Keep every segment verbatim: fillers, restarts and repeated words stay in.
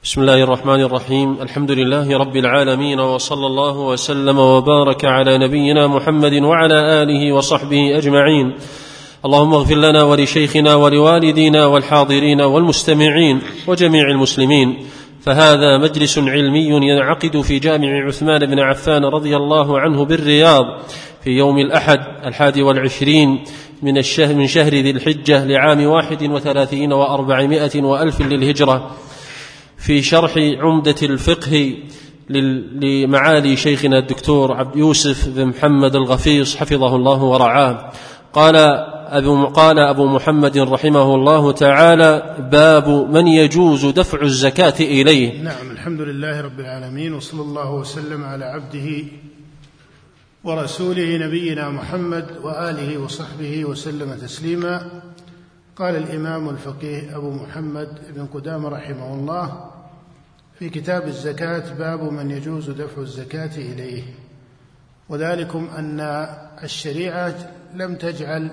بسم الله الرحمن الرحيم. الحمد لله رب العالمين، وصلى الله وسلم وبارك على نبينا محمد وعلى آله وصحبه أجمعين. اللهم اغفر لنا ولشيخنا ولوالدينا والحاضرين والمستمعين وجميع المسلمين. فهذا مجلس علمي ينعقد في جامع عثمان بن عفان رضي الله عنه بالرياض في يوم الأحد الحادي والعشرين من الشهر من شهر ذي الحجة لعام واحد وثلاثين وأربعمائة وألف للهجرة، في شرح عمدة الفقه لمعالي شيخنا الدكتور عبد يوسف بن محمد الغفيص حفظه الله ورعاه. قال أبو, قال أبو محمد رحمه الله تعالى: باب من يجوز دفع الزكاة إليه. نعم، الحمد لله رب العالمين، وصلى الله وسلم على عبده ورسوله نبينا محمد وآله وصحبه وسلم تسليما. قال الإمام الفقيه أبو محمد بن قدامة رحمه الله في كتاب الزكاة: باب من يجوز دفع الزكاة إليه. وذلكم أن الشريعة لم تجعل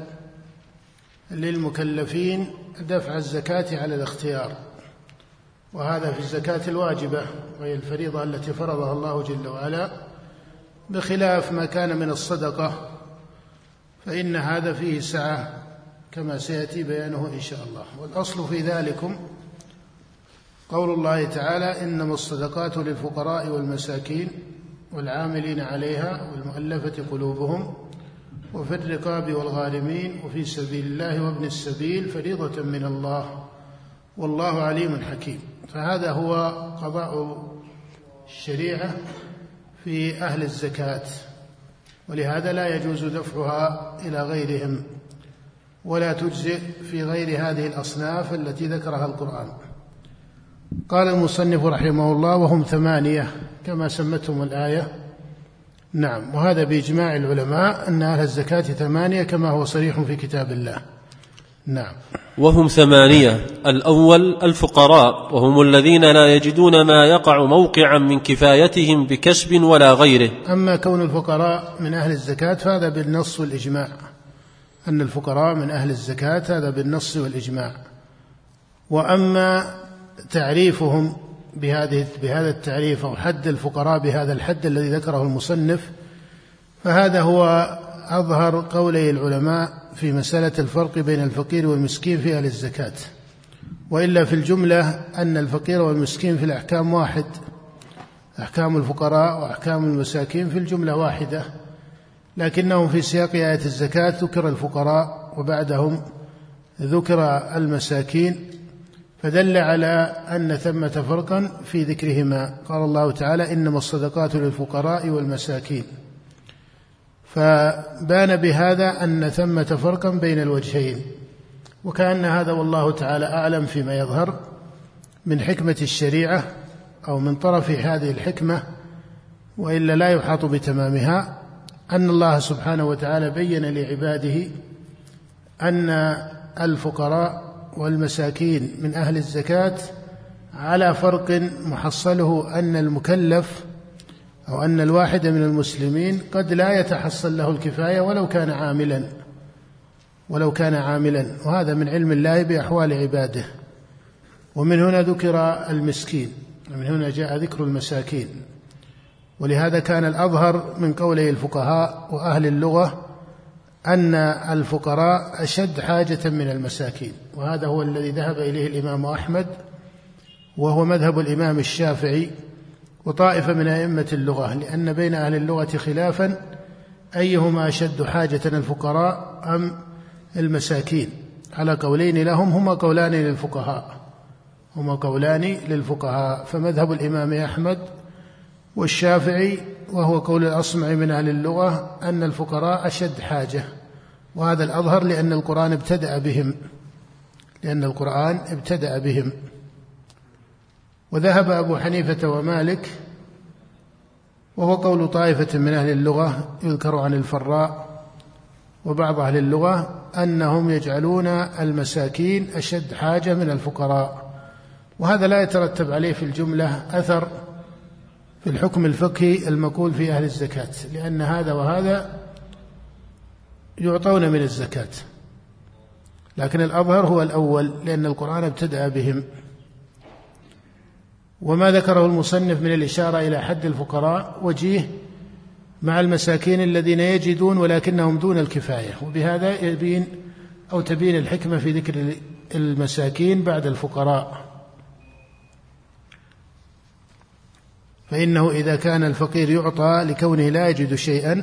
للمكلفين دفع الزكاة على الاختيار، وهذا في الزكاة الواجبة وهي الفريضة التي فرضها الله جل وعلا، بخلاف ما كان من الصدقة فإن هذا فيه سعة كما سيأتي بيانه إن شاء الله. والأصل في ذلكم قول الله تعالى: إنما الصدقات للفقراء والمساكين والعاملين عليها والمؤلفة قلوبهم وفي الرقاب والغارمين وفي سبيل الله وابن السبيل فريضة من الله والله عليم حكيم. فهذا هو قضاء الشريعة في أهل الزكاة، ولهذا لا يجوز دفعها إلى غيرهم، ولا تجزئ في غير هذه الأصناف التي ذكرها القرآن. قال المصنف رحمه الله: وهم ثمانية كما سمتهم الآية. نعم، وهذا بإجماع العلماء أن أهل الزكاة ثمانية كما هو صريح في كتاب الله. نعم. وهم ثمانية: الأول الفقراء، وهم الذين لا يجدون ما يقع موقعا من كفايتهم بكسب ولا غيره. أما كون الفقراء من أهل الزكاة فهذا بالنص والإجماع، أن الفقراء من أهل الزكاة هذا بالنص والإجماع. وأما تعريفهم بهذه بهذا التعريف أو حد الفقراء بهذا الحد الذي ذكره المصنف، فهذا هو أظهر قولي العلماء في مسألة الفرق بين الفقير والمسكين في أهل الزكاة. وإلا في الجملة أن الفقير والمسكين في الأحكام واحد، أحكام الفقراء وأحكام المساكين في الجملة واحدة، لكنهم في سياق آية الزكاة ذكر الفقراء وبعدهم ذكر المساكين، فدل على أن ثمة فرقا في ذكرهما. قال الله تعالى: إنما الصدقات للفقراء والمساكين، فبان بهذا أن ثمة فرقا بين الوجهين، وكأن هذا والله تعالى أعلم فيما يظهر من حكمة الشريعة أو من طرف هذه الحكمة، وإلا لا يحاط بتمامها، أن الله سبحانه وتعالى بين لعباده أن الفقراء والمساكين من أهل الزكاة على فرق محصله أن المكلف أو أن الواحد من المسلمين قد لا يتحصل له الكفاية ولو كان عاملا ولو كان عاملا وهذا من علم الله بأحوال عباده. ومن هنا ذكر المسكين، ومن هنا جاء ذكر المساكين. ولهذا كان الأظهر من قولي الفقهاء وأهل اللغة أن الفقراء أشد حاجة من المساكين، وهذا هو الذي ذهب إليه الإمام أحمد، وهو مذهب الإمام الشافعي وطائفة من أئمة اللغة، لأن بين أهل اللغة خلافا أيهما أشد حاجة، الفقراء أم المساكين، على قولين لهم، هما قولان للفقهاء هما قولان للفقهاء فمذهب الإمام أحمد والشافعي، وهو قول الأصمع من أهل اللغة، أن الفقراء أشد حاجة، وهذا الأظهر لأن القرآن ابتدأ بهم لأن القرآن ابتدأ بهم. وذهب أبو حنيفة ومالك، وهو قول طائفة من أهل اللغة يذكر عن الفراء وبعض أهل اللغة، أنهم يجعلون المساكين أشد حاجة من الفقراء، وهذا لا يترتب عليه في الجملة أثر في الحكم الفقهي المقول في أهل الزكاة، لأن هذا وهذا يعطون من الزكاة، لكن الأظهر هو الأول لأن القرآن ابتدأ بهم. وما ذكره المصنف من الإشارة إلى حد الفقراء وجيه مع المساكين الذين يجدون ولكنهم دون الكفاية، وبهذا يبين أو تبين الحكمة في ذكر المساكين بعد الفقراء، فإنه إذا كان الفقير يعطى لكونه لا يجد شيئا،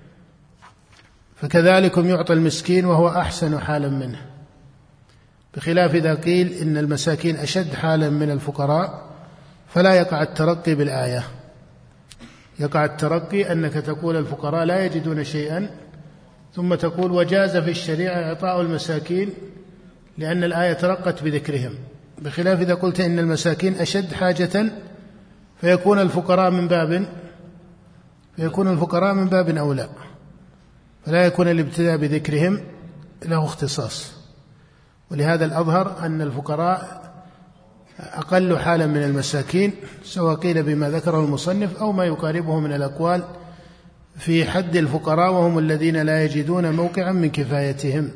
فكذلكم يعطى المسكين وهو أحسن حالا منه، بخلاف إذا قيل إن المساكين أشد حالا من الفقراء فلا يقع الترقي بالآية. يقع الترقي أنك تقول الفقراء لا يجدون شيئا ثم تقول وجاز في الشريعة إعطاء المساكين لأن الآية ترقت بذكرهم، بخلاف إذا قلت إن المساكين أشد حاجة فيكون الفقراء من باب فيكون الفقراء من باب أولى، فلا يكون الابتداء بذكرهم له اختصاص. ولهذا الأظهر أن الفقراء أقل حالا من المساكين، سواء قيل بما ذكره المصنف أو ما يقاربه من الأقوال في حد الفقراء، وهم الذين لا يجدون موقعا من كفايتهم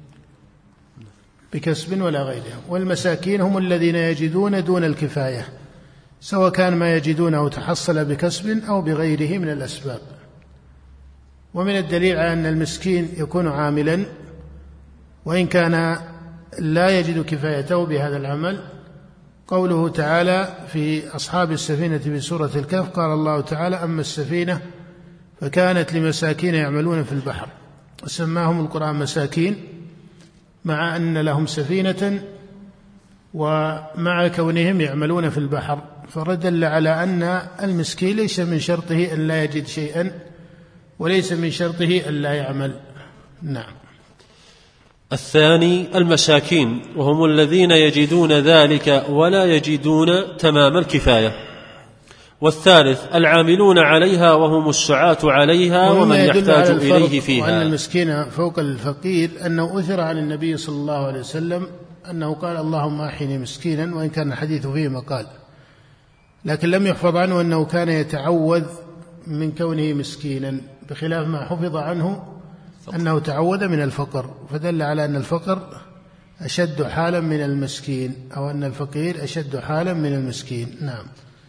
بكسب ولا غيرهم، والمساكين هم الذين يجدون دون الكفاية، سواء كان ما يجدونه تحصل بكسب أو بغيره من الأسباب. ومن الدليل على أن المسكين يكون عاملا وإن كان لا يجد كفايته بهذا العمل قوله تعالى في أصحاب السفينة في سورة الكهف، قال الله تعالى أما السفينة فكانت لمساكين يعملون في البحر، وسماهم القرآن مساكين مع أن لهم سفينة ومع كونهم يعملون في البحر، فدل على أن المسكين ليس من شرطه أن لا يجد شيئا وليس من شرطه أن لا يعمل. نعم. الثاني المساكين، وهم الذين يجدون ذلك ولا يجدون تمام الكفاية. والثالث العاملون عليها وهم السعاة عليها ومن يحتاج إليه فيها. وأن المسكين فوق الفقير أنه أثر عن النبي صلى الله عليه وسلم أنه قال اللهم أحيني مسكينا، وإن كان الحديث فيه مقال، لكن لم يحفظ عنه أنه كان يتعوذ من كونه مسكينا، بخلاف ما حفظ عنه أنه تعوذ من الفقر، فدل على أن الفقر أشد حالا من المسكين، أو أن الفقير أشد حالا من المسكين. نعم.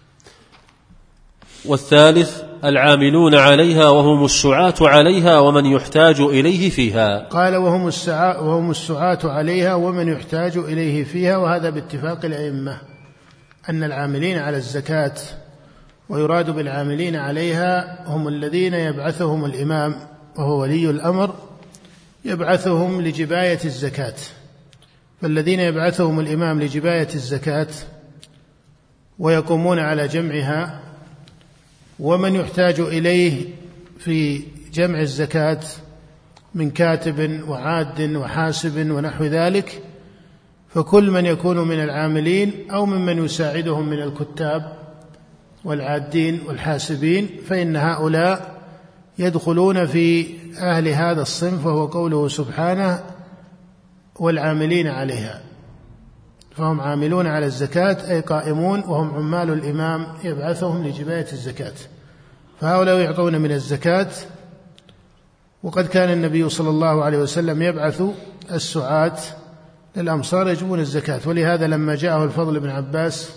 والثالث العاملون عليها وهم السعاة عليها ومن يحتاج إليه فيها. قال وهم السعاة وهم السعاة عليها ومن يحتاج إليه فيها، وهذا باتفاق الأئمة أن العاملين على الزكاة ويراد بالعاملين عليها هم الذين يبعثهم الإمام وهو ولي الأمر، يبعثهم لجباية الزكاة، فالذين يبعثهم الإمام لجباية الزكاة ويقومون على جمعها، ومن يحتاج إليه في جمع الزكاة من كاتب وعاد وحاسب ونحو ذلك، فكل من يكون من العاملين أو ممن يساعدهم من الكتاب والعادين والحاسبين، فإن هؤلاء يدخلون في أهل هذا الصنف، وهو قوله سبحانه والعاملين عليها، فهم عاملون على الزكاة أي قائمون، وهم عمال الإمام يبعثهم لجباية الزكاة، فهؤلاء يعطون من الزكاة. وقد كان النبي صلى الله عليه وسلم يبعث السعاة للأمصار يجبون الزكاة، ولهذا لما جاءه الفضل بن عباس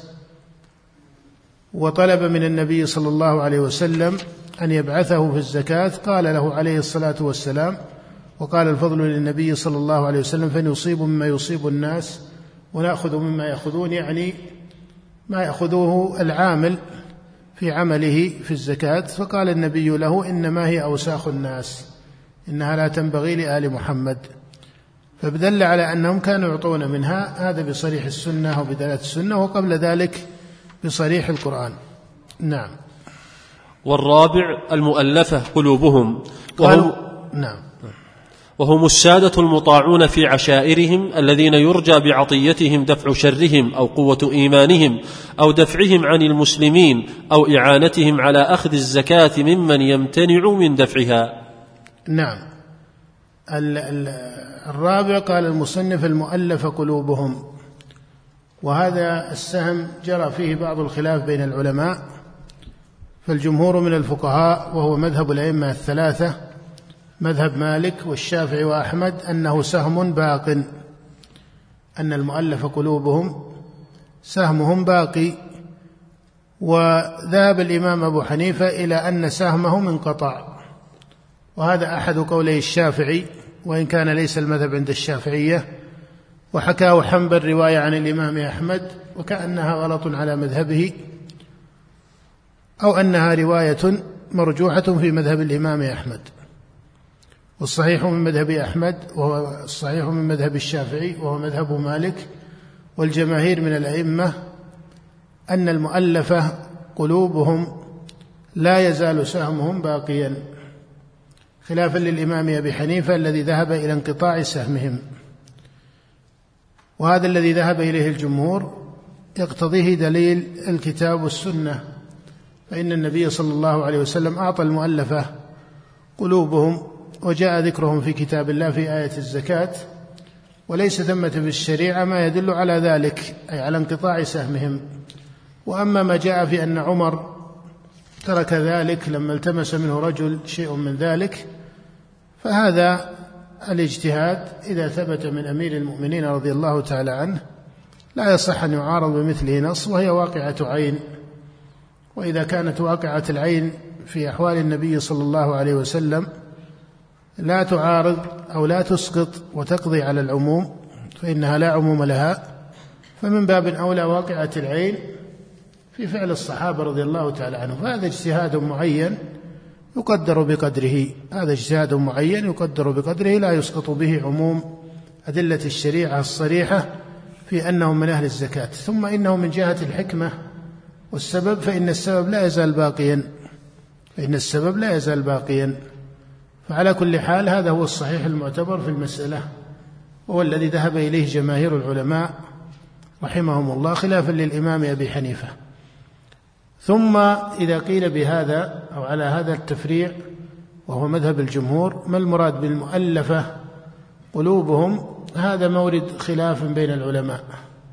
وطلب من النبي صلى الله عليه وسلم أن يبعثه في الزكاة قال له عليه الصلاة والسلام، وقال الفضل للنبي صلى الله عليه وسلم فنصيب مما يصيب الناس ونأخذ مما يأخذون، يعني ما يأخذوه العامل في عمله في الزكاة، فقال النبي له إنما هي أوساخ الناس إنها لا تنبغي لآل محمد، فبدل على أنهم كانوا يعطون منها، هذا بصريح السنة وبدلالة السنة، وقبل ذلك بصريح القرآن. نعم. والرابع المؤلفة قلوبهم، وهم, نعم. وهم السادة المطاعون في عشائرهم الذين يرجى بعطيتهم دفع شرهم أو قوة إيمانهم أو دفعهم عن المسلمين أو إعانتهم على أخذ الزكاة ممن يمتنع من دفعها. نعم. الرابع قال المصنف المؤلف قلوبهم، وهذا السهم جرى فيه بعض الخلاف بين العلماء، فالجمهور من الفقهاء وهو مذهب الأئمة الثلاثة مذهب مالك والشافعي وأحمد أنه سهم باق، أن المؤلف قلوبهم سهمهم باقي، وذهب الإمام أبو حنيفة إلى أن سهمه انقطع، وهذا أحد قولي الشافعي وإن كان ليس المذهب عند الشافعية، وحكاه حنبل رواية عن الإمام أحمد وكأنها غلط على مذهبه، أو أنها رواية مرجوحة في مذهب الإمام أحمد. والصحيح من مذهب أحمد وهو الصحيح من مذهب الشافعي وهو مذهب مالك والجماهير من الأئمة أن المؤلفة قلوبهم لا يزال سهمهم باقيا، خلافا للإمام أبي حنيفة الذي ذهب إلى انقطاع سهمهم. وهذا الذي ذهب إليه الجمهور يقتضيه دليل الكتاب والسنة، فإن النبي صلى الله عليه وسلم أعطى المؤلفة قلوبهم وجاء ذكرهم في كتاب الله في آية الزكاة، وليس ثمة في الشريعة ما يدل على ذلك، أي على انقطاع سهمهم. وأما ما جاء في أن عمر ترك ذلك لما التمس منه رجل شيء من ذلك، فهذا الاجتهاد إذا ثبت من أمير المؤمنين رضي الله تعالى عنه لا يصح أن يعارض بمثله نص، وهي واقعة عين. وإذا كانت واقعة العين في أحوال النبي صلى الله عليه وسلم لا تعارض أو لا تسقط وتقضي على العموم فإنها لا عموم لها، فمن باب أولى واقعة العين في فعل الصحابة رضي الله تعالى عنهم. فهذا اجتهاد معين يقدر بقدره، هذا اجتهاد معين يقدر بقدره لا يسقط به عموم أدلة الشريعة الصريحة في أنهم من أهل الزكاة. ثم إنه من جهة الحكمة والسبب فإن السبب لا يزال باقيا، فإن السبب لا يزال باقيا. فعلى كل حال هذا هو الصحيح المعتبر في المسألة، وهو الذي ذهب إليه جماهير العلماء رحمهم الله خلافا للإمام أبي حنيفة. ثم إذا قيل بهذا أو على هذا التفريع وهو مذهب الجمهور، ما المراد بالمؤلفة قلوبهم؟ هذا مورد خلاف بين العلماء،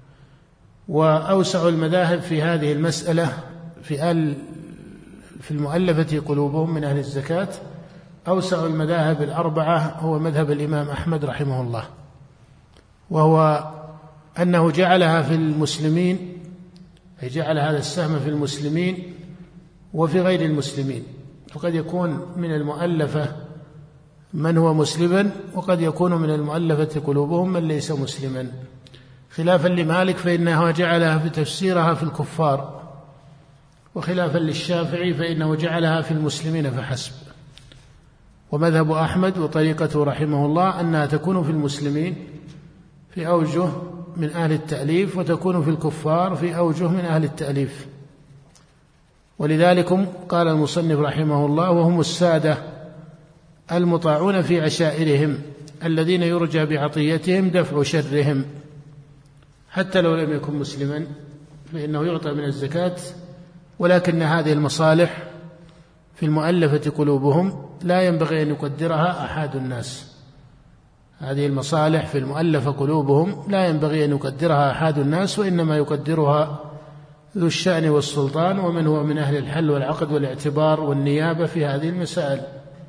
وأوسع المذاهب في هذه المسألة في أهل في المؤلفة قلوبهم من أهل الزكاة، أوسع المذاهب الأربعة هو مذهب الإمام أحمد رحمه الله، وهو أنه جعلها في المسلمين، أي جعل هذا السهم في المسلمين وفي غير المسلمين. فقد يكون من المؤلفة من هو مسلما، وقد يكون من المؤلفة قلوبهم من ليس مسلما، خلافا لمالك فإنه جعلها في تفسيرها في الكفار، وخلافا للشافعي فإنه جعلها في المسلمين فحسب. ومذهب أحمد وطريقته رحمه الله أنها تكون في المسلمين في أوجه من أهل التأليف، وتكون في الكفار في أوجه من أهل التأليف. ولذلك قال المصنف رحمه الله: وهم السادة المطاعون في عشائرهم الذين يرجى بعطيتهم دفع شرهم، حتى لو لم يكن مسلما فإنه يعطى من الزكاة، ولكن هذه المصالح في المؤلفة قلوبهم لا ينبغي أن يقدرها أحد الناس. هذه المصالح في المؤلفة قلوبهم لا ينبغي أن يقدرها أحد الناس، وإنما يقدرها ذو الشأن والسلطان ومن هو من أهل الحل والعقد والاعتبار والنيابة في هذه المسائل،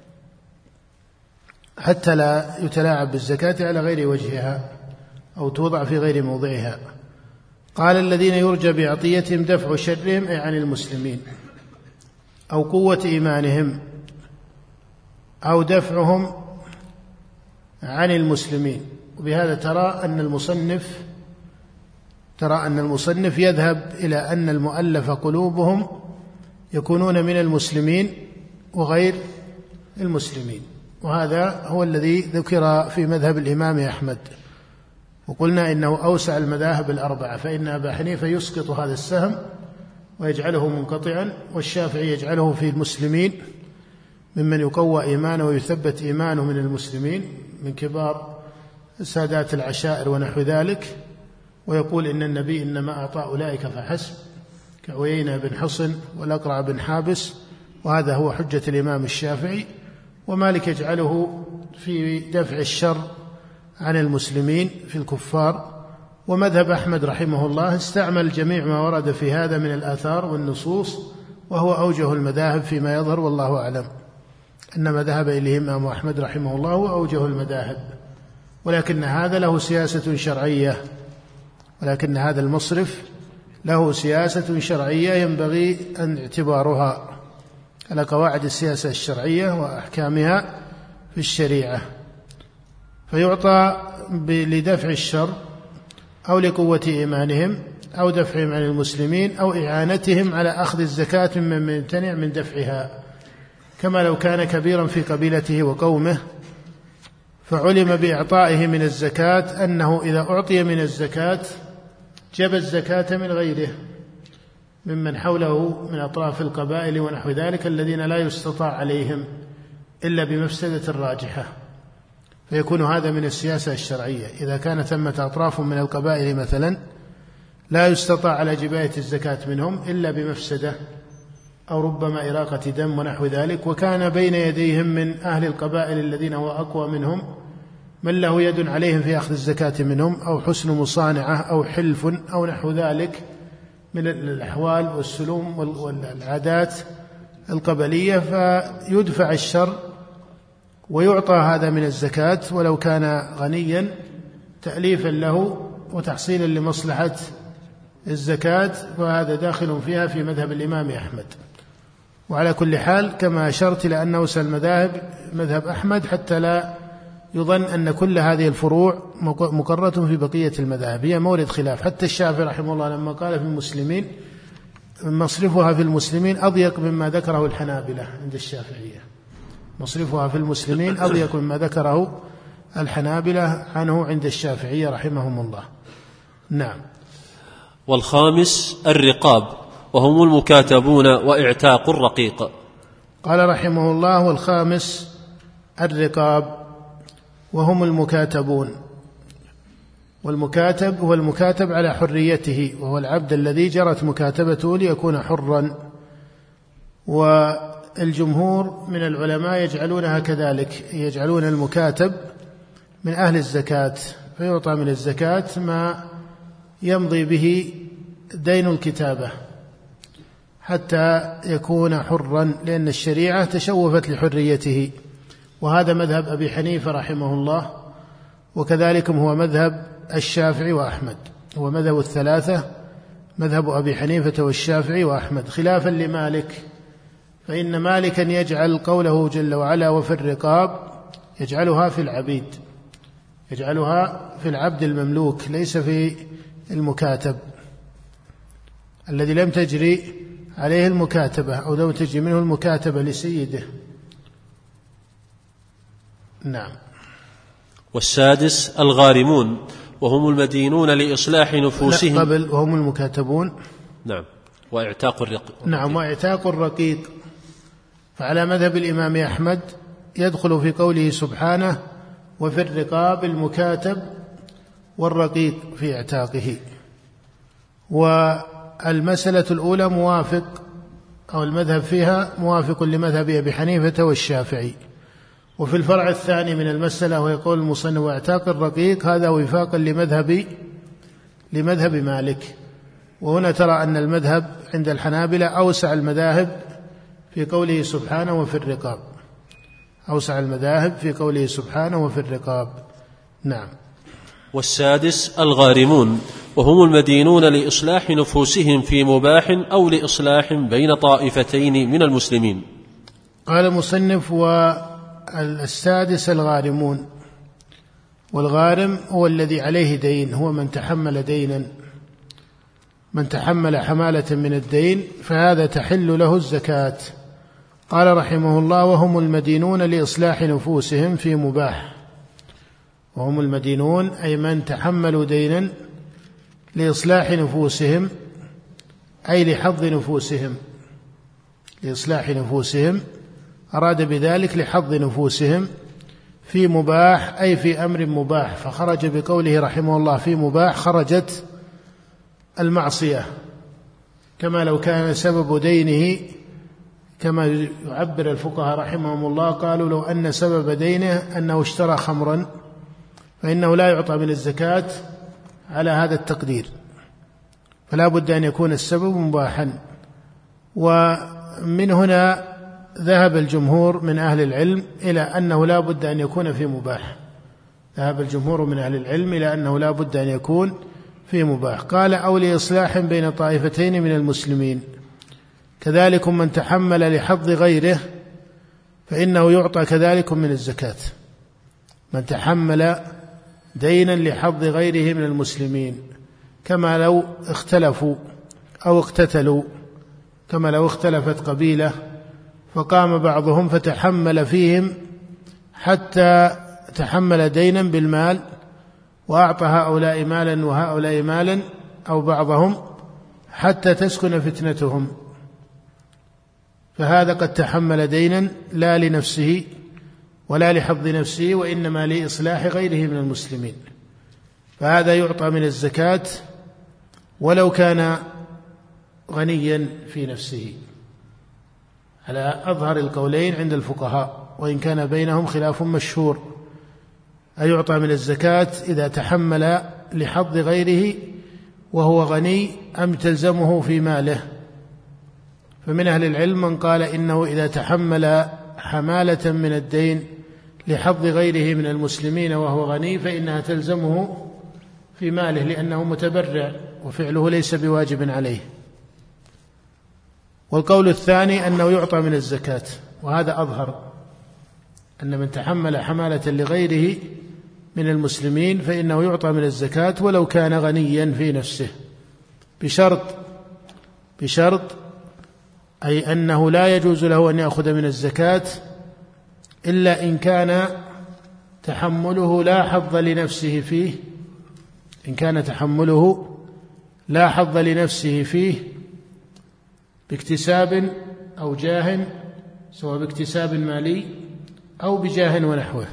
حتى لا يتلاعب بالزكاة على غير وجهها أو توضع في غير موضعها. قال: الذين يرجى بعطيتهم دفع شرهم، أي عن المسلمين، أو قوة إيمانهم، أو دفعهم عن المسلمين. وبهذا ترى أن المصنف ترى أن المصنف يذهب إلى أن المؤلف قلوبهم يكونون من المسلمين وغير المسلمين، وهذا هو الذي ذكر في مذهب الإمام أحمد. وقلنا إنه أوسع المذاهب الأربعة، فإن أبا حنيفة يسقط هذا السهم ويجعله منقطعا، والشافعي يجعله في المسلمين ممن يقوى إيمانه ويثبت إيمانه من المسلمين من كبار سادات العشائر ونحو ذلك، ويقول إن النبي إنما أعطى أولئك فحسب، كعيينة بن حصن والأقرع بن حابس، وهذا هو حجة الإمام الشافعي. ومالك يجعله في دفع الشر عن المسلمين في الكفار. ومذهب أحمد رحمه الله استعمل جميع ما ورد في هذا من الآثار والنصوص، وهو أوجه المذاهب فيما يظهر، والله أعلم أن ما ذهب إليه الإمام أحمد رحمه الله هو أوجه المذاهب. ولكن هذا له سياسة شرعية، ولكن هذا المصرف له سياسة شرعية ينبغي أن اعتبارها على قواعد السياسة الشرعية وأحكامها في الشريعة، فيعطى لدفع الشر أو لقوة إيمانهم أو دفعهم عن المسلمين أو إعانتهم على أخذ الزكاة ممن يمتنع من دفعها، كما لو كان كبيرا في قبيلته وقومه فعلم بإعطائه من الزكاة أنه إذا أعطي من الزكاة جب الزكاة من غيره ممن حوله من أطراف القبائل ونحو ذلك الذين لا يستطاع عليهم إلا بمفسدة راجحة، فيكون هذا من السياسة الشرعية. إذا كان ثمة أطراف من القبائل مثلا لا يستطاع على جباية الزكاة منهم إلا بمفسدة أو ربما إراقة دم ونحو ذلك، وكان بين يديهم من أهل القبائل الذين هو أقوى منهم من له يد عليهم في أخذ الزكاة منهم أو حسن مصانعة أو حلف أو نحو ذلك من الأحوال والسلوم والعادات القبلية، فيدفع الشر ويعطى هذا من الزكاة ولو كان غنيا تأليفا له وتحصيلا لمصلحة الزكاة، وهذا داخل فيها في مذهب الإمام أحمد. وعلى كل حال كما أشرت إلى أن أوسع المذاهب مذهب أحمد حتى لا يظن أن كل هذه الفروع مقرة في بقية المذاهب، هي مورد خلاف. حتى الشافعي رحمه الله لما قال في المسلمين مصرفها في المسلمين أضيق مما ذكره الحنابلة عند الشافعية، مصرفها في المسلمين أضيق مما ذكره الحنابلة عنه عند الشافعية رحمهم الله. نعم. والخامس الرقاب وهم المكاتبون وإعتاق الرقيق. قال رحمه الله: والخامس الرقاب وهم المكاتبون. والمكاتب هو المكاتب على حريته، وهو العبد الذي جرت مكاتبته ليكون حرا، والجمهور من العلماء يجعلونها كذلك، يجعلون المكاتب من أهل الزكاة، فيعطى من الزكاة ما يمضي به دين الكتابة حتى يكون حرا، لأن الشريعة تشوفت لحريته. وهذا مذهب أبي حنيفة رحمه الله، وكذلك هو مذهب الشافعي وأحمد، هو مذهب الثلاثة، مذهب أبي حنيفة والشافعي وأحمد، خلافا لمالك، فإن مالكا يجعل قوله جل وعلا وفي الرقاب يجعلها في العبيد، يجعلها في العبد المملوك، ليس في المكاتب الذي لم تجري عليه المكاتبة أو لم تجري منه المكاتبة لسيده. نعم. والسادس الغارمون وهم المدينون لإصلاح نفوسهم. قبل وهم المكاتبون. نعم. وإعتاق الرقيق. نعم. وإعتاق الرقيق، فعلى مذهب الإمام أحمد يدخل في قوله سبحانه وفي الرقاب المكاتب والرقيق في إعتاقه. والمسألة الأولى موافق أو المذهب فيها موافق لمذهب أبي حنيفة والشافعي. وفي الفرع الثاني من المسألة ويقول المصنف واعتاق الرقيق، هذا وفاقا لمذهب لمذهب مالك. وهنا ترى أن المذهب عند الحنابلة أوسع المذاهب في قوله سبحانه وفي الرقاب، أوسع المذاهب في قوله سبحانه وفي الرقاب. نعم. والسادس الغارمون وهم المدينون لإصلاح نفوسهم في مباح أو لإصلاح بين طائفتين من المسلمين. قال المصنف والسادس الغارمون، والغارم هو الذي عليه دين، هو من تحمل دينا، من تحمل حمالة من الدين فهذا تحل له الزكاة. قال رحمه الله وهم المدينون لإصلاح نفوسهم في مباح، وهم المدينون أي من تحملوا دينا لإصلاح نفوسهم أي لحظ نفوسهم، لإصلاح نفوسهم أراد بذلك لحظ نفوسهم في مباح أي في أمر مباح، فخرج بقوله رحمه الله في مباح خرجت المعصية، كما لو كان سبب دينه كما يعبر الفقهاء رحمهم الله، قالوا لو أن سبب دينه أنه اشترى خمرا فإنه لا يعطى من الزكاة على هذا التقدير، فلا بد أن يكون السبب مباحا. ومن هنا ذهب الجمهور من أهل العلم إلى أنه لا بد أن يكون في مباح، ذهب الجمهور من أهل العلم إلى أنه لا بد أن يكون في مباح. قال أو لإصلاح بين طائفتين من المسلمين، كذلك من تحمل لحظ غيره فإنه يعطى كذلك من الزكاة. من تحمل دينا لحظ غيره من المسلمين، كما لو اختلفوا أو اقتتلوا، كما لو اختلفت قبيلة فقام بعضهم فتحمل فيهم حتى تحمل دينا بالمال وأعطى هؤلاء مالا وهؤلاء مالا أو بعضهم حتى تسكن فتنتهم، فهذا قد تحمل دينا لا لنفسه ولا لحظ نفسه وإنما لإصلاح غيره من المسلمين، فهذا يعطى من الزكاة ولو كان غنيا في نفسه على أظهر القولين عند الفقهاء، وإن كان بينهم خلاف مشهور. أيعطى من الزكاة إذا تحمل لحظ غيره وهو غني أم تلزمه في ماله؟ فمن أهل العلم من قال إنه إذا تحمل حمالة من الدين لحظ غيره من المسلمين وهو غني فإنها تلزمه في ماله، لأنه متبرع وفعله ليس بواجب عليه. والقول الثاني أنه يعطى من الزكاة، وهذا أظهر، أن من تحمل حمالة لغيره من المسلمين فإنه يعطى من الزكاة ولو كان غنيا في نفسه، بشرط بشرط أي أنه لا يجوز له أن يأخذ من الزكاة إلا إن كان تحمله لا حظ لنفسه فيه، إن كان تحمله لا حظ لنفسه فيه باكتساب أو جاه، سواء باكتساب مالي أو بجاه ونحوه.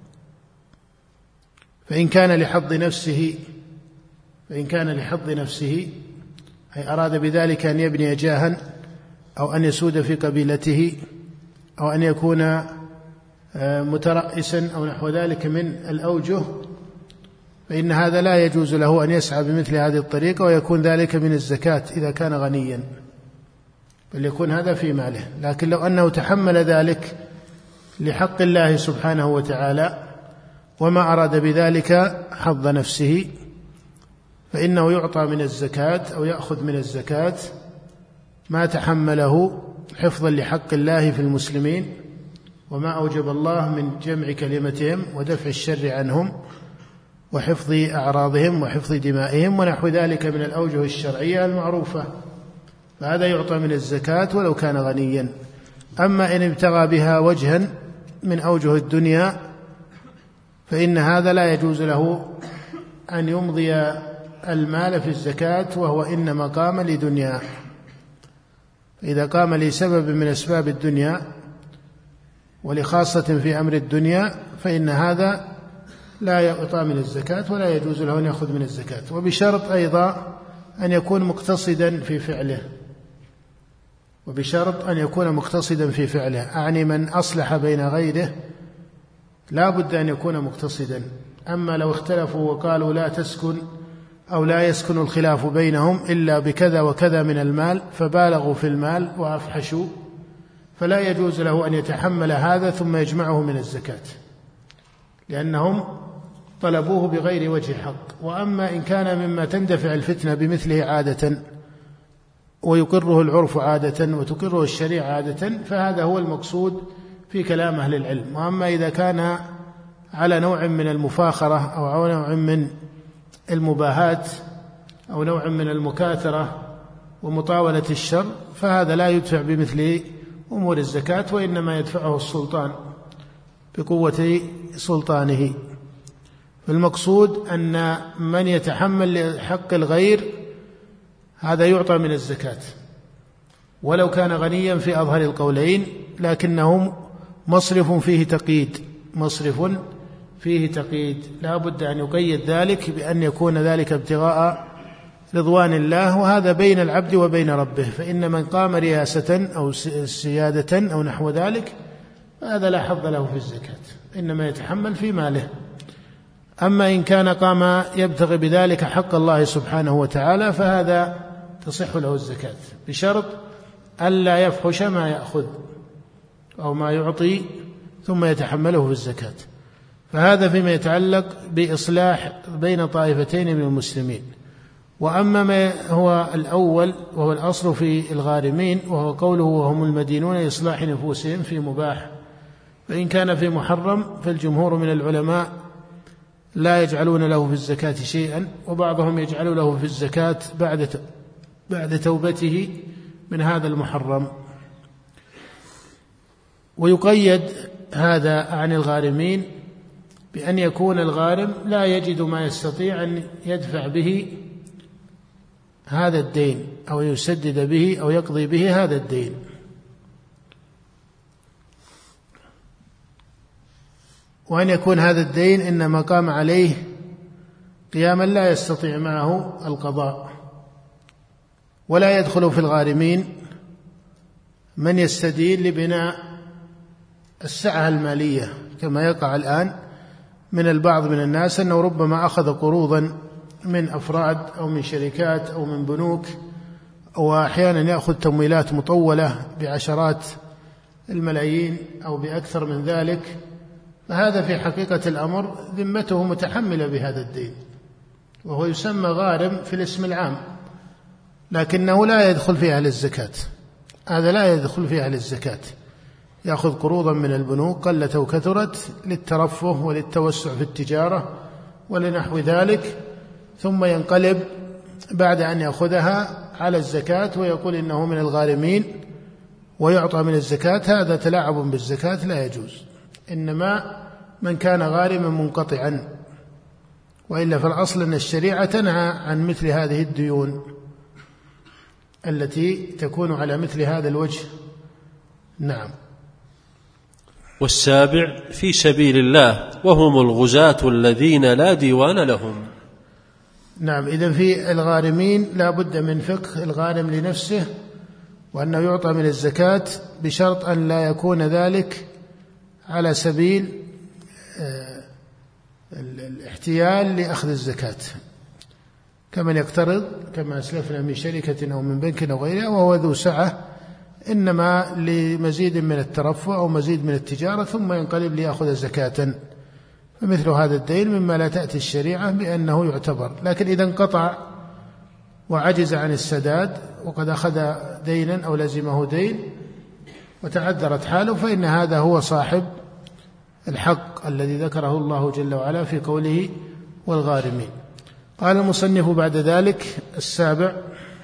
فإن كان لحظ نفسه فإن كان لحظ نفسه أي أراد بذلك أن يبني جاها أو أن يسود في قبيلته أو أن يكون مترأسا أو نحو ذلك من الأوجه، فإن هذا لا يجوز له أن يسعى بمثل هذه الطريقة، ويكون ذلك من الزكاة إذا كان غنيا، بل يكون هذا في ماله. لكن لو أنه تحمل ذلك لحق الله سبحانه وتعالى وما أراد بذلك حظ نفسه فإنه يعطى من الزكاة أو يأخذ من الزكاة ما تحمله حفظا لحق الله في المسلمين وما أوجب الله من جمع كلمتهم ودفع الشر عنهم وحفظ أعراضهم وحفظ دمائهم ونحو ذلك من الأوجه الشرعية المعروفة، فهذا يعطى من الزكاة ولو كان غنيا. أما إن ابتغى بها وجها من أوجه الدنيا فإن هذا لا يجوز له أن يمضي المال في الزكاة وهو إنما قام لدنيا. إذا قام لسبب من أسباب الدنيا ولخاصة في أمر الدنيا فإن هذا لا يعطى من الزكاة ولا يجوز له أن يأخذ من الزكاة، وبشرط أيضا أن يكون مقتصدا في فعله، وبشرط أن يكون مقتصدا في فعله، أعني من أصلح بين غيره لا بد أن يكون مقتصدا. أما لو اختلفوا وقالوا لا تسكن أو لا يسكن الخلاف بينهم إلا بكذا وكذا من المال فبالغوا في المال وأفحشوا، فلا يجوز له أن يتحمل هذا ثم يجمعه من الزكاة، لأنهم طلبوه بغير وجه حق. وأما إن كان مما تندفع الفتنة بمثله عادة ويقره العرف عادة وتقره الشريعة عادة فهذا هو المقصود في كلام أهل العلم. وأما إذا كان على نوع من المفاخرة أو نوع من المباهات أو نوع من المكاثرة ومطاولة الشر فهذا لا يدفع بمثل أمور الزكاة، وإنما يدفعه السلطان بقوة سلطانه. فالمقصود أن من يتحمل لحق الغير هذا يعطى من الزكاة ولو كان غنيا في أظهر القولين، لكنه مصرف فيه تقييد، مصرف فيه تقييد، لا بد أن يقيد ذلك بأن يكون ذلك ابتغاء رضوان الله، وهذا بين العبد وبين ربه. فإن من قام رياسة أو سيادة أو نحو ذلك هذا لا حظ له في الزكاة، إنما يتحمل في ماله. أما إن كان قام يبتغي بذلك حق الله سبحانه وتعالى فهذا تصح له الزكاة، بشرط ألا يفحش ما يأخذ أو ما يعطي ثم يتحمله في الزكاة. فهذا فيما يتعلق بإصلاح بين طائفتين من المسلمين. وأما ما هو الأول وهو الأصل في الغارمين وهو قوله وهم المدينون لإصلاح نفوسهم في مباح، فإن كان في محرم فالجمهور من العلماء لا يجعلون له في الزكاة شيئا، وبعضهم يجعل له في الزكاة بعد بعد توبته من هذا المحرم. ويقيد هذا عن الغارمين بأن يكون الغارم لا يجد ما يستطيع أن يدفع به هذا الدين أو يسدد به أو يقضي به هذا الدين. وأن يكون هذا الدين إنما قام عليه قياما لا يستطيع معه القضاء. ولا يدخل في الغارمين من يستدين لبناء السعة المالية، كما يقع الآن من البعض من الناس أنه ربما أخذ قروضا من أفراد أو من شركات أو من بنوك، وأحيانا يأخذ تمويلات مطولة بعشرات الملايين أو بأكثر من ذلك، فهذا في حقيقة الأمر ذمته متحملة بهذا الدين، وهو يسمى غارم في الاسم العام، لكنه لا يدخل في أهل الزكاة. هذا لا يدخل في أهل الزكاة، يأخذ قروضا من البنوك قلت أو كثرت للترفه وللتوسع في التجارة ولنحو ذلك، ثم ينقلب بعد أن يأخذها على الزكاة ويقول إنه من الغارمين ويعطى من الزكاة. هذا تلاعب بالزكاة لا يجوز، إنما من كان غارما منقطعا، وإلا فالأصل أن الشريعة تنهى عن مثل هذه الديون التي تكون على مثل هذا الوجه. نعم. والسابع في سبيل الله وهم الغزاة الذين لا ديوان لهم. نعم، إذن في الغارمين لا بد من فقه الغارم لنفسه، وأنه يعطى من الزكاة بشرط أن لا يكون ذلك على سبيل الاحتيال لأخذ الزكاة، كمن يقترض كما أسلفنا من شركة أو من بنك أو غيرها وهو ذو سعة، إنما لمزيد من الترفع أو مزيد من التجارة ثم ينقلب ليأخذ زكاة، فمثل هذا الدين مما لا تأتي الشريعة بأنه يعتبر. لكن إذا انقطع وعجز عن السداد وقد أخذ دينا أو لزمه دين وتعذرت حاله، فإن هذا هو صاحب الحق الذي ذكره الله جل وعلا في قوله والغارمين. قال المصنف بعد ذلك السابع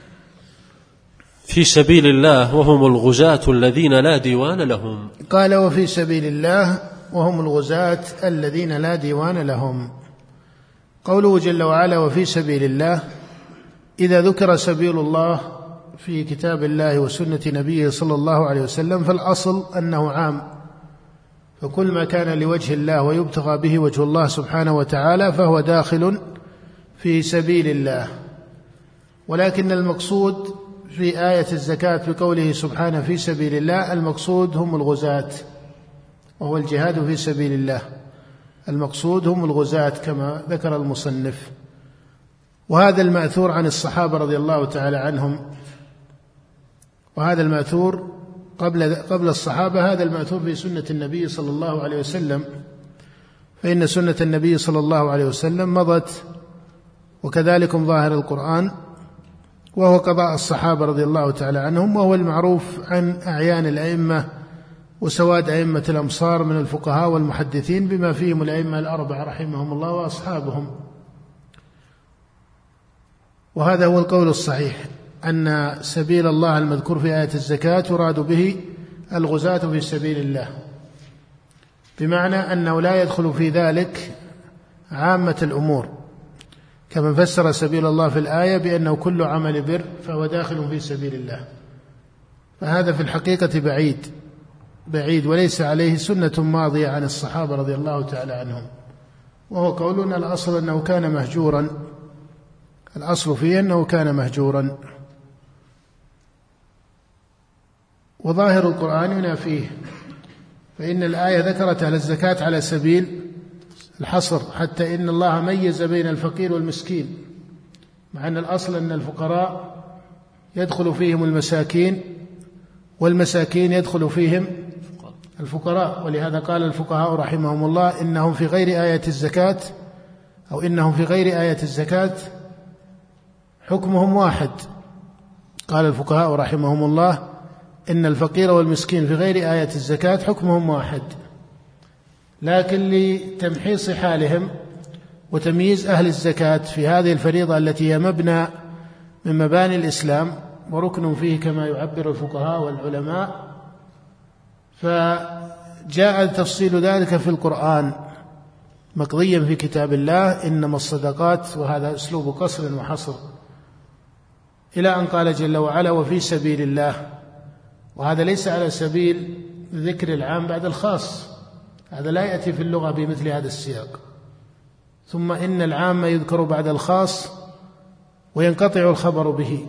في سبيل الله وهم الغزاة الذين لا ديوان لهم. قال وفي سبيل الله وهم الغزاة الذين لا ديوان لهم. قوله جل وعلا وفي سبيل الله، إذا ذكر سبيل الله في كتاب الله وسنة نبيه صلى الله عليه وسلم فالأصل أنه عام، فكل ما كان لوجه الله ويبتغى به وجه الله سبحانه وتعالى فهو داخل في سبيل الله. ولكن المقصود في آية الزكاة بقوله سبحانه في سبيل الله، المقصود هم الغزاة، وهو الجهاد في سبيل الله، المقصود هم الغزاة كما ذكر المصنف. وهذا المأثور عن الصحابة رضي الله تعالى عنهم، وهذا المأثور قبل قبل الصحابة، هذا المأثور في سنة النبي صلى الله عليه وسلم، فإن سنة النبي صلى الله عليه وسلم مضت، وكذلك ظاهر القرآن، وهو قضاء الصحابة رضي الله تعالى عنهم، وهو المعروف عن أعيان الأئمة وسواد أئمة الأمصار من الفقهاء والمحدثين بما فيهم الأئمة الأربعة رحمهم الله وأصحابهم. وهذا هو القول الصحيح، أن سبيل الله المذكور في آية الزكاة يراد به الغزاة في سبيل الله، بمعنى أنه لا يدخل في ذلك عامة الأمور، كما فسر سبيل الله في الآية بأنه كل عمل بر فهو داخل في سبيل الله. فهذا في الحقيقة بعيد بعيد وليس عليه سنة ماضية عن الصحابة رضي الله تعالى عنهم، وهو قولنا الأصل أنه كان مهجورا، الأصل فيه أنه كان مهجورا. وظاهر القرآن ينافيه، فإن الآية ذكرت على الزكاة على سبيل الحصر، حتى إن الله ميز بين الفقير والمسكين، مع أن الأصل أن الفقراء يدخل فيهم المساكين والمساكين يدخل فيهم الفقراء. ولهذا قال الفقهاء رحمهم الله إنهم في غير آية الزكاة أو إنهم في غير آية الزكاة حكمهم واحد. قال الفقهاء رحمهم الله إن الفقير والمسكين في غير آية الزكاة حكمهم واحد، لكن لتمحيص حالهم وتمييز أهل الزكاة في هذه الفريضة التي هي مبنى من مباني الإسلام وركن فيه كما يعبر الفقهاء والعلماء، فجاء تفصيل ذلك في القرآن مقضيا في كتاب الله إنما الصدقات، وهذا أسلوب قصر وحصر، إلى أن قال جل وعلا وفي سبيل الله، وهذا ليس على سبيل ذكر العام بعد الخاص، هذا لا يأتي في اللغة بمثل هذا السياق. ثم إن العام يذكر بعد الخاص وينقطع الخبر به،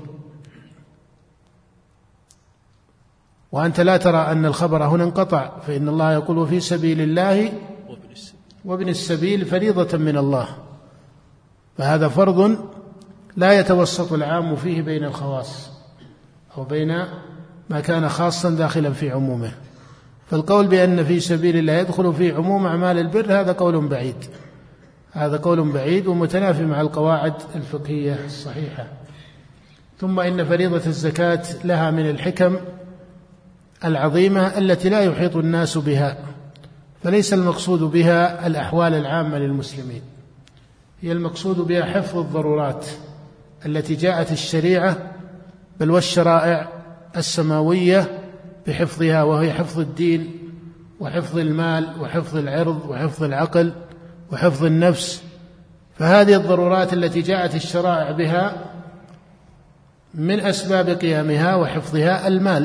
وأنت لا ترى أن الخبر هنا انقطع، فإن الله يقول وفي سبيل الله وابن السبيل فريضة من الله، فهذا فرض لا يتوسط العام فيه بين الخواص أو بين ما كان خاصا داخلا في عمومه. فالقول بأن في سبيل الله يدخل في عموم أعمال البر هذا قول بعيد، هذا قول بعيد ومتنافي مع القواعد الفقهية الصحيحة. ثم إن فريضة الزكاة لها من الحكم العظيمة التي لا يحيط الناس بها، فليس المقصود بها الأحوال العامة للمسلمين، هي المقصود بها حفظ الضرورات التي جاءت الشريعة بل والشرائع السماوية بحفظها، وهي حفظ الدين وحفظ المال وحفظ العرض وحفظ العقل وحفظ النفس. فهذه الضرورات التي جاءت الشرائع بها من أسباب قيامها وحفظها المال،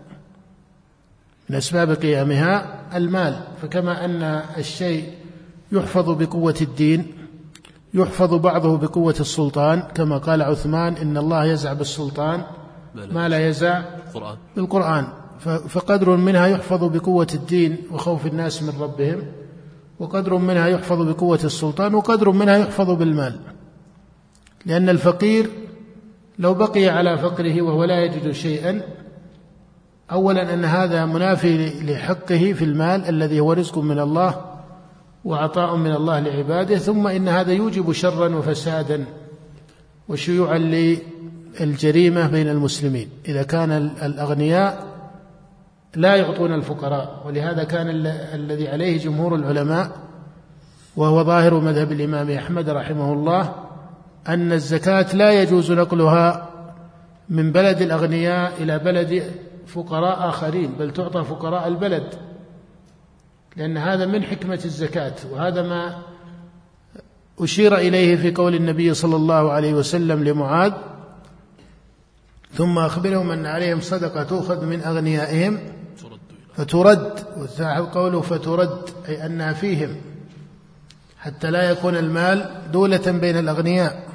من أسباب قيامها المال. فكما أن الشيء يحفظ بقوة الدين يحفظ بعضه بقوة السلطان، كما قال عثمان إن الله يزع بالسلطان ما لا يزع بالقرآن، فقدر منها يحفظ بقوة الدين وخوف الناس من ربهم، وقدر منها يحفظ بقوة السلطان، وقدر منها يحفظ بالمال. لأن الفقير لو بقي على فقره وهو لا يجد شيئا، أولا أن هذا منافي لحقه في المال الذي هو رزق من الله وعطاء من الله لعباده، ثم إن هذا يوجب شرا وفسادا وشيوعا للجريمة بين المسلمين إذا كان الأغنياء لا يعطون الفقراء. ولهذا كان الذي عليه جمهور العلماء وهو ظاهر مذهب الإمام أحمد رحمه الله أن الزكاة لا يجوز نقلها من بلد الأغنياء إلى بلد فقراء آخرين، بل تعطى فقراء البلد، لأن هذا من حكمة الزكاة. وهذا ما أشير إليه في قول النبي صلى الله عليه وسلم لمعاذ ثم أخبرهم أن عليهم صدقة تؤخذ من أغنيائهم فترد، وثاحب قوله فترد أي أنها فيهم، حتى لا يكون المال دولة بين الأغنياء،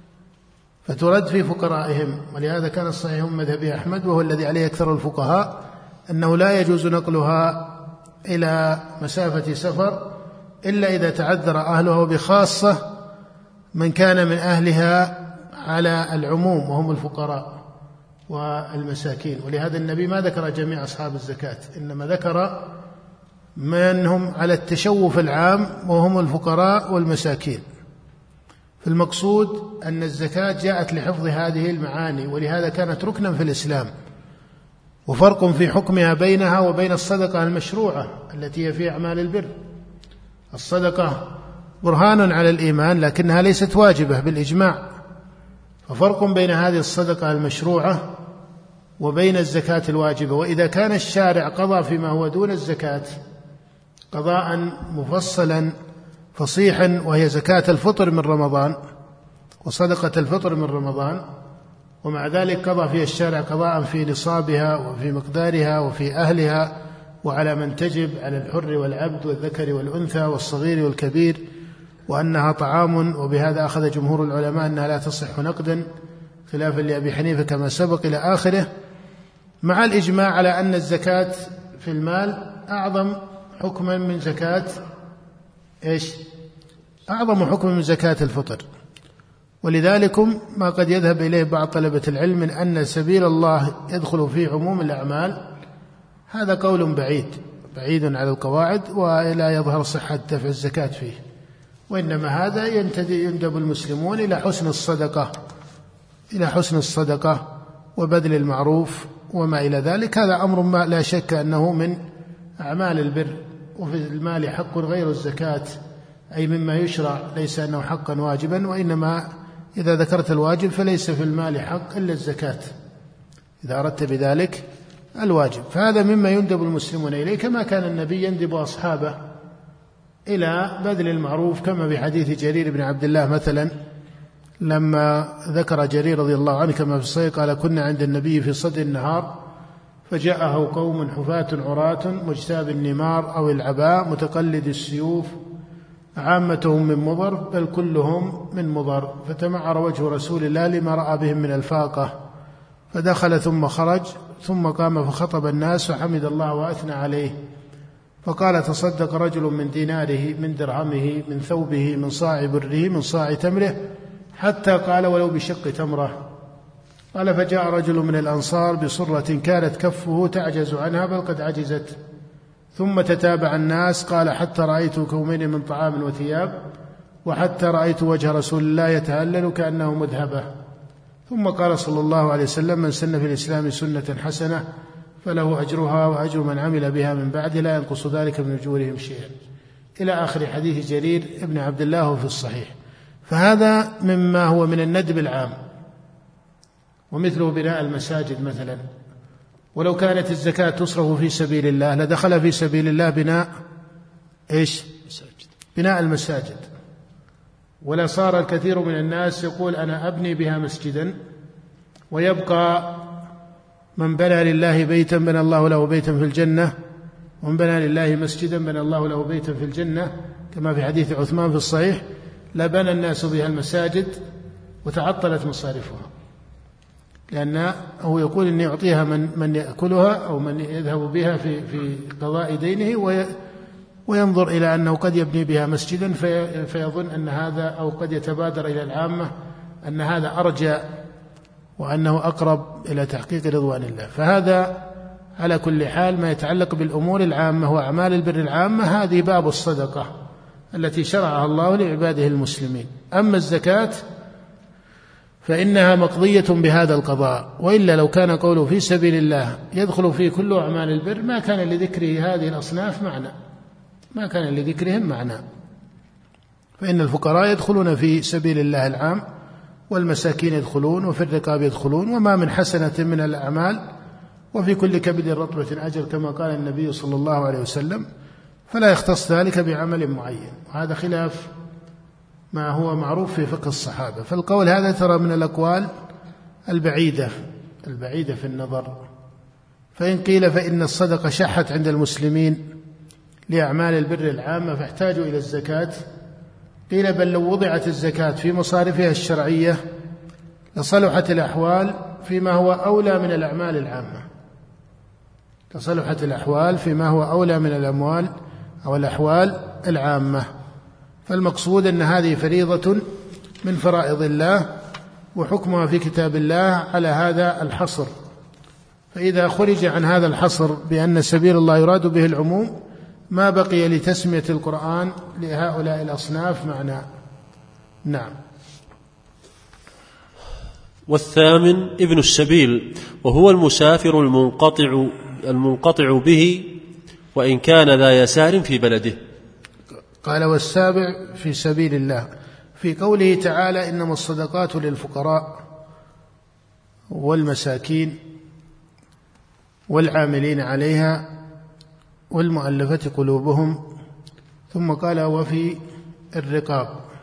فترد في فقرائهم. ولهذا كان الصحيح مذهب أحمد وهو الذي عليه أكثر الفقهاء أنه لا يجوز نقلها إلى مسافة سفر إلا إذا تعذر أهلها، وبخاصة من كان من أهلها على العموم وهم الفقراء والمساكين. ولهذا النبي ما ذكر جميع أصحاب الزكاة، إنما ذكر من هم على التشوف العام وهم الفقراء والمساكين. فالمقصود أن الزكاة جاءت لحفظ هذه المعاني، ولهذا كانت ركنا في الإسلام، وفرق في حكمها بينها وبين الصدقة المشروعة التي هي في أعمال البر. الصدقة برهان على الإيمان لكنها ليست واجبة بالإجماع، ففرق بين هذه الصدقة المشروعة وبين الزكاة الواجبة. وإذا كان الشارع قضى فيما هو دون الزكاة قضاء مفصلا فصيحا، وهي زكاة الفطر من رمضان وصدقة الفطر من رمضان، ومع ذلك قضى فيها الشارع قضاء في نصابها وفي مقدارها وفي أهلها وعلى من تجب على الحر والعبد والذكر والأنثى والصغير والكبير، وأنها طعام. وبهذا أخذ جمهور العلماء أنها لا تصح نقدا خلافا لأبي حنيفة كما سبق إلى آخره، مع الإجماع على أن الزكاة في المال أعظم حكما من زكاة إيش؟ أعظم حكما من زكاة الفطر. ولذلك ما قد يذهب إليه بعض طلبة العلم من أن سبيل الله يدخل في عموم الأعمال، هذا قول بعيد بعيد على القواعد ولا يظهر صحة دفع الزكاة فيه، وإنما هذا يندب المسلمون إلى حسن الصدقة إلى حسن الصدقة وبذل المعروف وما إلى ذلك. هذا أمر ما لا شك أنه من أعمال البر. وفي المال حق غير الزكاة، أي مما يشرع، ليس أنه حقا واجبا، وإنما إذا ذكرت الواجب فليس في المال حق إلا الزكاة إذا أردت بذلك الواجب. فهذا مما يندب المسلمون إليه، كما كان النبي يندب أصحابه إلى بذل المعروف، كما بحديث جرير بن عبد الله مثلا لما ذكر جرير رضي الله عنه كما في الصحيح قال: كنا عند النبي في صدر النهار فجاءه قوم حفاة عراة مجتاب النمار أو العباء متقلد السيوف عامتهم من مضر بل كلهم من مضر، فتمعر وجه رسول الله لما رأى بهم من الفاقة، فدخل ثم خرج ثم قام فخطب الناس وحمد الله وأثنى عليه، فقال: تصدق رجل من ديناره من درهمه من ثوبه من صاع بره من صاع تمره، حتى قال: ولو بشق تمره. قال: فجاء رجل من الأنصار بصرة كانت كفه تعجز عنها بل قد عجزت، ثم تتابع الناس. قال: حتى رأيت كومين من طعام وثياب، وحتى رأيت وجه رسول الله يتهلل كأنه مذهبة. ثم قال صلى الله عليه وسلم: من سن في الإسلام سنة حسنة فله أجرها وأجر من عمل بها من بعد لا ينقص ذلك من أجورهم شيئا، إلى آخر حديث جرير ابن عبد الله في الصحيح. فهذا مما هو من الندب العام، ومثله بناء المساجد مثلا. ولو كانت الزكاة تصرف في سبيل الله لدخل في سبيل الله بناء إيش؟ بناء المساجد، ولا صار الكثير من الناس يقول: أنا أبني بها مسجدا، ويبقى من بنى لله بيتا بنى الله له بيتا في الجنة، ومن بنى لله مسجدا بنى الله له بيتا في الجنة، كما في حديث عثمان في الصحيح: لبنى الناس بها المساجد وتعطلت مصارفها، لأنه يقول إني أعطيها من, من يأكلها أو من يذهب بها في, في قضاء دينه، وينظر إلى أنه قد يبني بها مسجدا في فيظن أن هذا، أو قد يتبادر إلى العامة أن هذا أرجى وأنه أقرب إلى تحقيق رضوان الله. فهذا على كل حال ما يتعلق بالأمور العامة وأعمال البر العامة، هذه باب الصدقة التي شرعها الله لعباده المسلمين. أما الزكاة فإنها مقضية بهذا القضاء، وإلا لو كان قوله في سبيل الله يدخل فيه كل أعمال البر ما كان لذكره هذه الأصناف معنى، ما كان لذكرهم معنى. فإن الفقراء يدخلون في سبيل الله العام، والمساكين يدخلون، وفي الرقاب يدخلون، وما من حسنة من الأعمال وفي كل كبد رطبة أجر، كما قال النبي صلى الله عليه وسلم، فلا يختص ذلك بعمل معين. وهذا خلاف ما هو معروف في فقه الصحابة. فالقول هذا ترى من الأقوال البعيدة البعيدة في النظر. فإن قيل فإن الصدقة شحت عند المسلمين لأعمال البر العامة فاحتاجوا إلى الزكاة، قيل بل لو وضعت الزكاة في مصارفها الشرعية لصلحت الأحوال فيما هو أولى من الأعمال العامة، لصلحت الأحوال فيما هو أولى من الأموال أو الأحوال العامة. فالمقصود أن هذه فريضة من فرائض الله، وحكمها في كتاب الله على هذا الحصر. فإذا خرج عن هذا الحصر بأن سبيل الله يراد به العموم ما بقي لتسمية القرآن لهؤلاء الأصناف معنى. نعم. والثامن ابن السبيل، وهو المسافر المنقطع المنقطع به وإن كان ذا يسار في بلده. قال: والسابع في سبيل الله، في قوله تعالى: إنما الصدقات للفقراء والمساكين والعاملين عليها والمؤلفة قلوبهم، ثم قال: وفي الرقاب.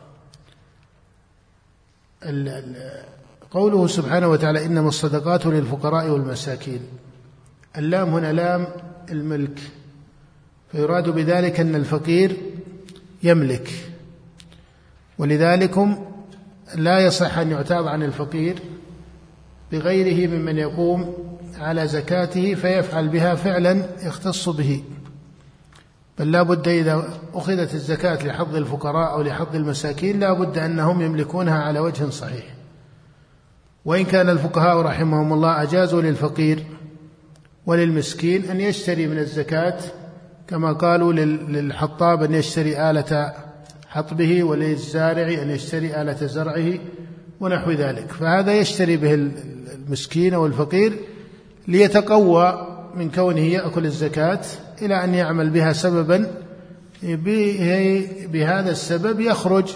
قوله سبحانه وتعالى: إنما الصدقات للفقراء والمساكين، اللام هنا لام الملك، فيراد بذلك أن الفقير يملك، ولذلك لا يصح أن يعتاب عن الفقير بغيره ممن يقوم على زكاته فيفعل بها فعلا يختص به، بل لا بد إذا أخذت الزكاة لحظ الفقراء أو لحظ المساكين لا بد أنهم يملكونها على وجه صحيح. وإن كان الفقهاء رحمهم الله أجازوا للفقير وللمسكين أن يشتري من الزكاة، كما قالوا للحطاب أن يشتري آلة حطبه، وللزارع أن يشتري آلة زرعه، ونحو ذلك، فهذا يشتري به المسكين أو الفقير ليتقوى من كونه يأكل الزكاة إلى أن يعمل بها سببا بهذا السبب يخرج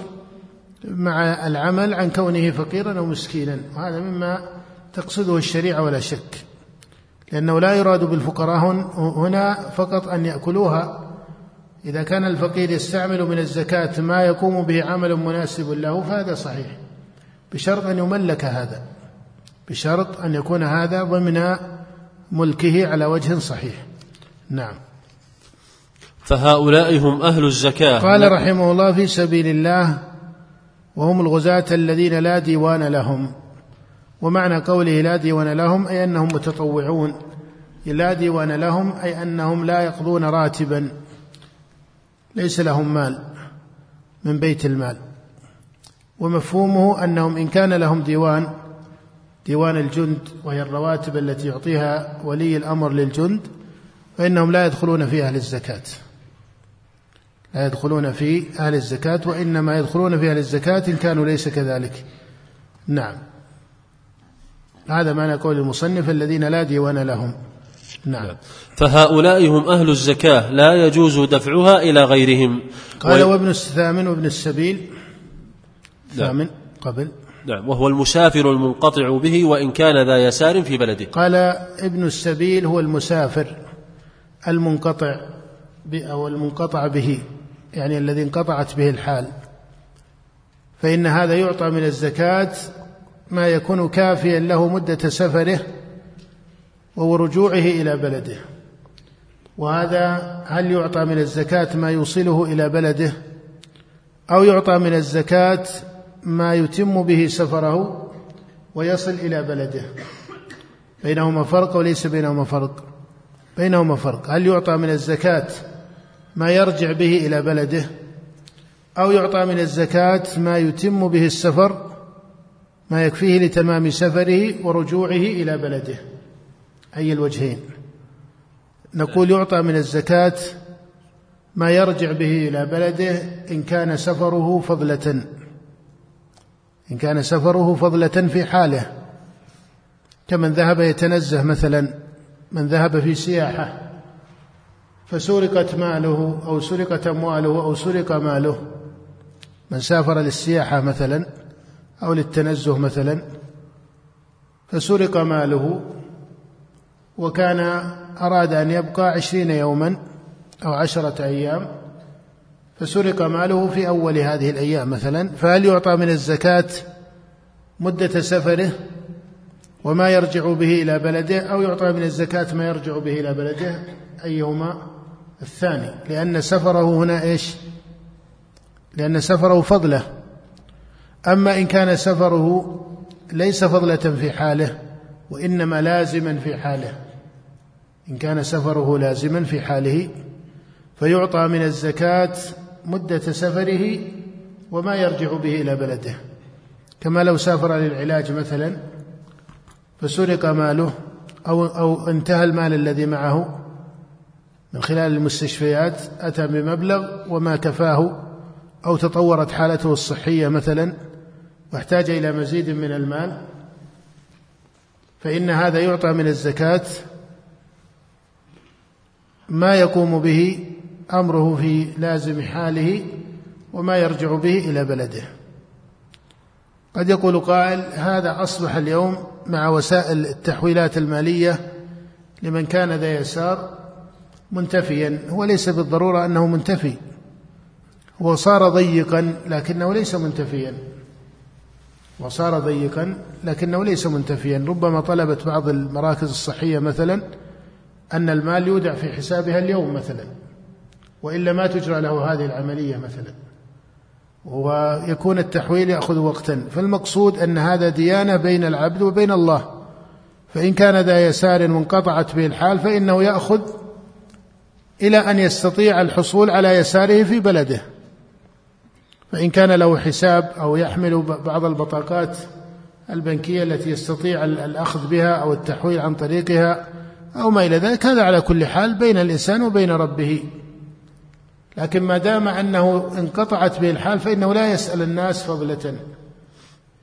مع العمل عن كونه فقيرا أو مسكينا، وهذا مما تقصده الشريعة ولا شك، لأنه لا يراد بالفقراء هنا فقط أن يأكلوها. إذا كان الفقير يستعمل من الزكاة ما يقوم به عمل مناسب له فهذا صحيح، بشرط أن يملك هذا، بشرط أن يكون هذا ضمن ملكه على وجه صحيح. نعم. فهؤلاء هم أهل الزكاة. قال رحمه الله: في سبيل الله وهم الغزاة الذين لا ديوان لهم. ومعنى قوله لا ديوان لهم أي أنهم متطوعون، لا ديوان لهم أي أنهم لا يقضون راتبا، ليس لهم مال من بيت المال. ومفهومه أنهم إن كان لهم ديوان، ديوان الجند وهي الرواتب التي يعطيها ولي الأمر للجند، فإنهم لا يدخلون في أهل الزكاة، لا يدخلون في أهل الزكاة، وإنما يدخلون في أهل الزكاة إن كانوا ليس كذلك. نعم، هذا معنى قول المصنف: الذين لا ديوان لهم. نعم. فهؤلاء هم أهل الزكاة لا يجوز دفعها إلى غيرهم. قال: وابن الثامن وابن السبيل. ثامن قبل. نعم. وهو المسافر المنقطع به وإن كان ذا يسار في بلده. قال: ابن السبيل هو المسافر المنقطع أو المنقطع به، يعني الذي انقطعت به الحال، فإن هذا يعطى من الزكاة ما يكون كافيا له مدة سفره ورجوعه إلى بلده. وهذا هل يعطى من الزكاة ما يوصله إلى بلده، أو يعطى من الزكاة ما يتم به سفره ويصل إلى بلده؟ بينهما فرق وليس بينهما فرق؟ بينهما فرق. هل يعطى من الزكاة ما يرجع به إلى بلده، أو يعطى من الزكاة ما يتم به السفر، ما يكفيه لتمام سفره ورجوعه إلى بلده؟ أي الوجهين؟ نقول يعطى من الزكاة ما يرجع به إلى بلده إن كان سفره فضلة، إن كان سفره فضلة في حاله، كمن ذهب يتنزه مثلا، من ذهب في سياحة فسرقت ماله أو سرقت أمواله أو سرق ماله، من سافر للسياحة مثلا أو للتنزه مثلا فسرق ماله، وكان أراد أن يبقى عشرين يوما أو عشرة أيام فسرق ماله في أول هذه الأيام مثلا، فهل يعطى من الزكاة مدة سفره وما يرجع به إلى بلده، أو يعطى من الزكاة ما يرجع به إلى بلده؟ أيهما؟ الثاني، لأن سفره هنا إيش؟ لأن سفره فضلة. أما إن كان سفره ليس فضلة في حاله وإنما لازما في حاله، إن كان سفره لازما في حاله فيعطى من الزكاة مدة سفره وما يرجع به إلى بلده، كما لو سافر للعلاج مثلا فسرق ماله أو, أو انتهى المال الذي معه من خلال المستشفيات، أتى بمبلغ وما كفاه، أو تطورت حالته الصحية مثلا واحتاج إلى مزيد من المال، فإن هذا يعطى من الزكاة ما يقوم به أمره في لازم حاله وما يرجع به إلى بلده. قد يقول قائل: هذا أصبح اليوم مع وسائل التحويلات المالية لمن كان ذا يسار منتفيا. هو ليس بالضرورة أنه منتفي، هو صار ضيقا لكنه ليس منتفيا، وصار ضيقا لكنه ليس منتفيا. ربما طلبت بعض المراكز الصحية مثلا أن المال يودع في حسابها اليوم مثلا، وإلا ما تجرى له هذه العملية مثلا، ويكون التحويل يأخذ وقتا. فالمقصود أن هذا ديانة بين العبد وبين الله، فإن كان ذا يسار منقطعت به الحال فإنه يأخذ إلى أن يستطيع الحصول على يساره في بلده. فإن كان له حساب أو يحمل بعض البطاقات البنكية التي يستطيع الأخذ بها أو التحويل عن طريقها أو ما إلى ذلك، هذا على كل حال بين الإنسان وبين ربه. لكن ما دام أنه انقطعت به الحال فإنه لا يسأل الناس فضلة،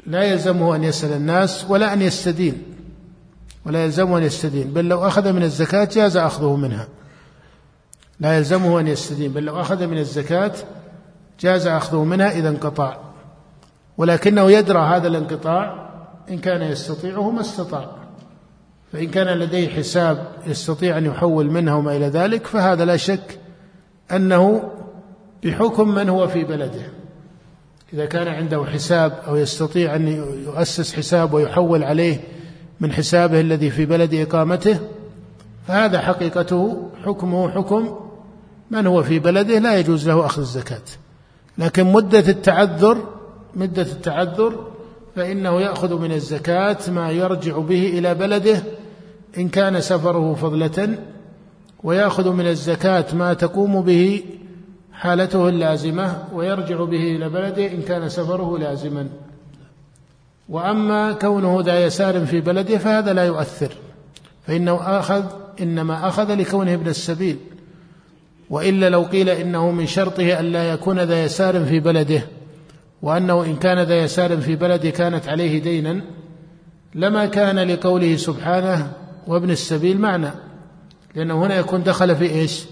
لا يلزمه أن يسأل الناس ولا أن يستدين، ولا يلزمه أن يستدين، بل لو أخذ من الزكاة جاز أخذه منها. لا يلزمه أن يستدين، بل لو أخذ من الزكاة جاز أخذه منها إذا انقطع، ولكنه يدرى هذا الانقطاع، إن كان يستطيعه ما استطاع. فإن كان لديه حساب يستطيع أن يحول منها وما إلى ذلك، فهذا لا شك أنه بحكم من هو في بلده. إذا كان عنده حساب أو يستطيع أن يؤسس حساب ويحول عليه من حسابه الذي في بلد إقامته، فهذا حقيقته حكمه حكم من هو في بلده، لا يجوز له أخذ الزكاة. لكن مدة التعذر مدة التعذر فإنه يأخذ من الزكاة ما يرجع به إلى بلده إن كان سفره فضلة، ويأخذ من الزكاة ما تقوم به حالته اللازمة ويرجع به إلى بلده إن كان سفره لازما. وأما كونه ذا يسار في بلده فهذا لا يؤثر، فإنه أخذ إنما أخذ لكونه ابن السبيل، وإلا لو قيل إنه من شرطه أن لا يكون ذا يسار في بلده، وأنه إن كان ذا يسار في بلده كانت عليه دينا، لما كان لقوله سبحانه وابن السبيل معنى، لأنه هنا يكون دخل في إيش؟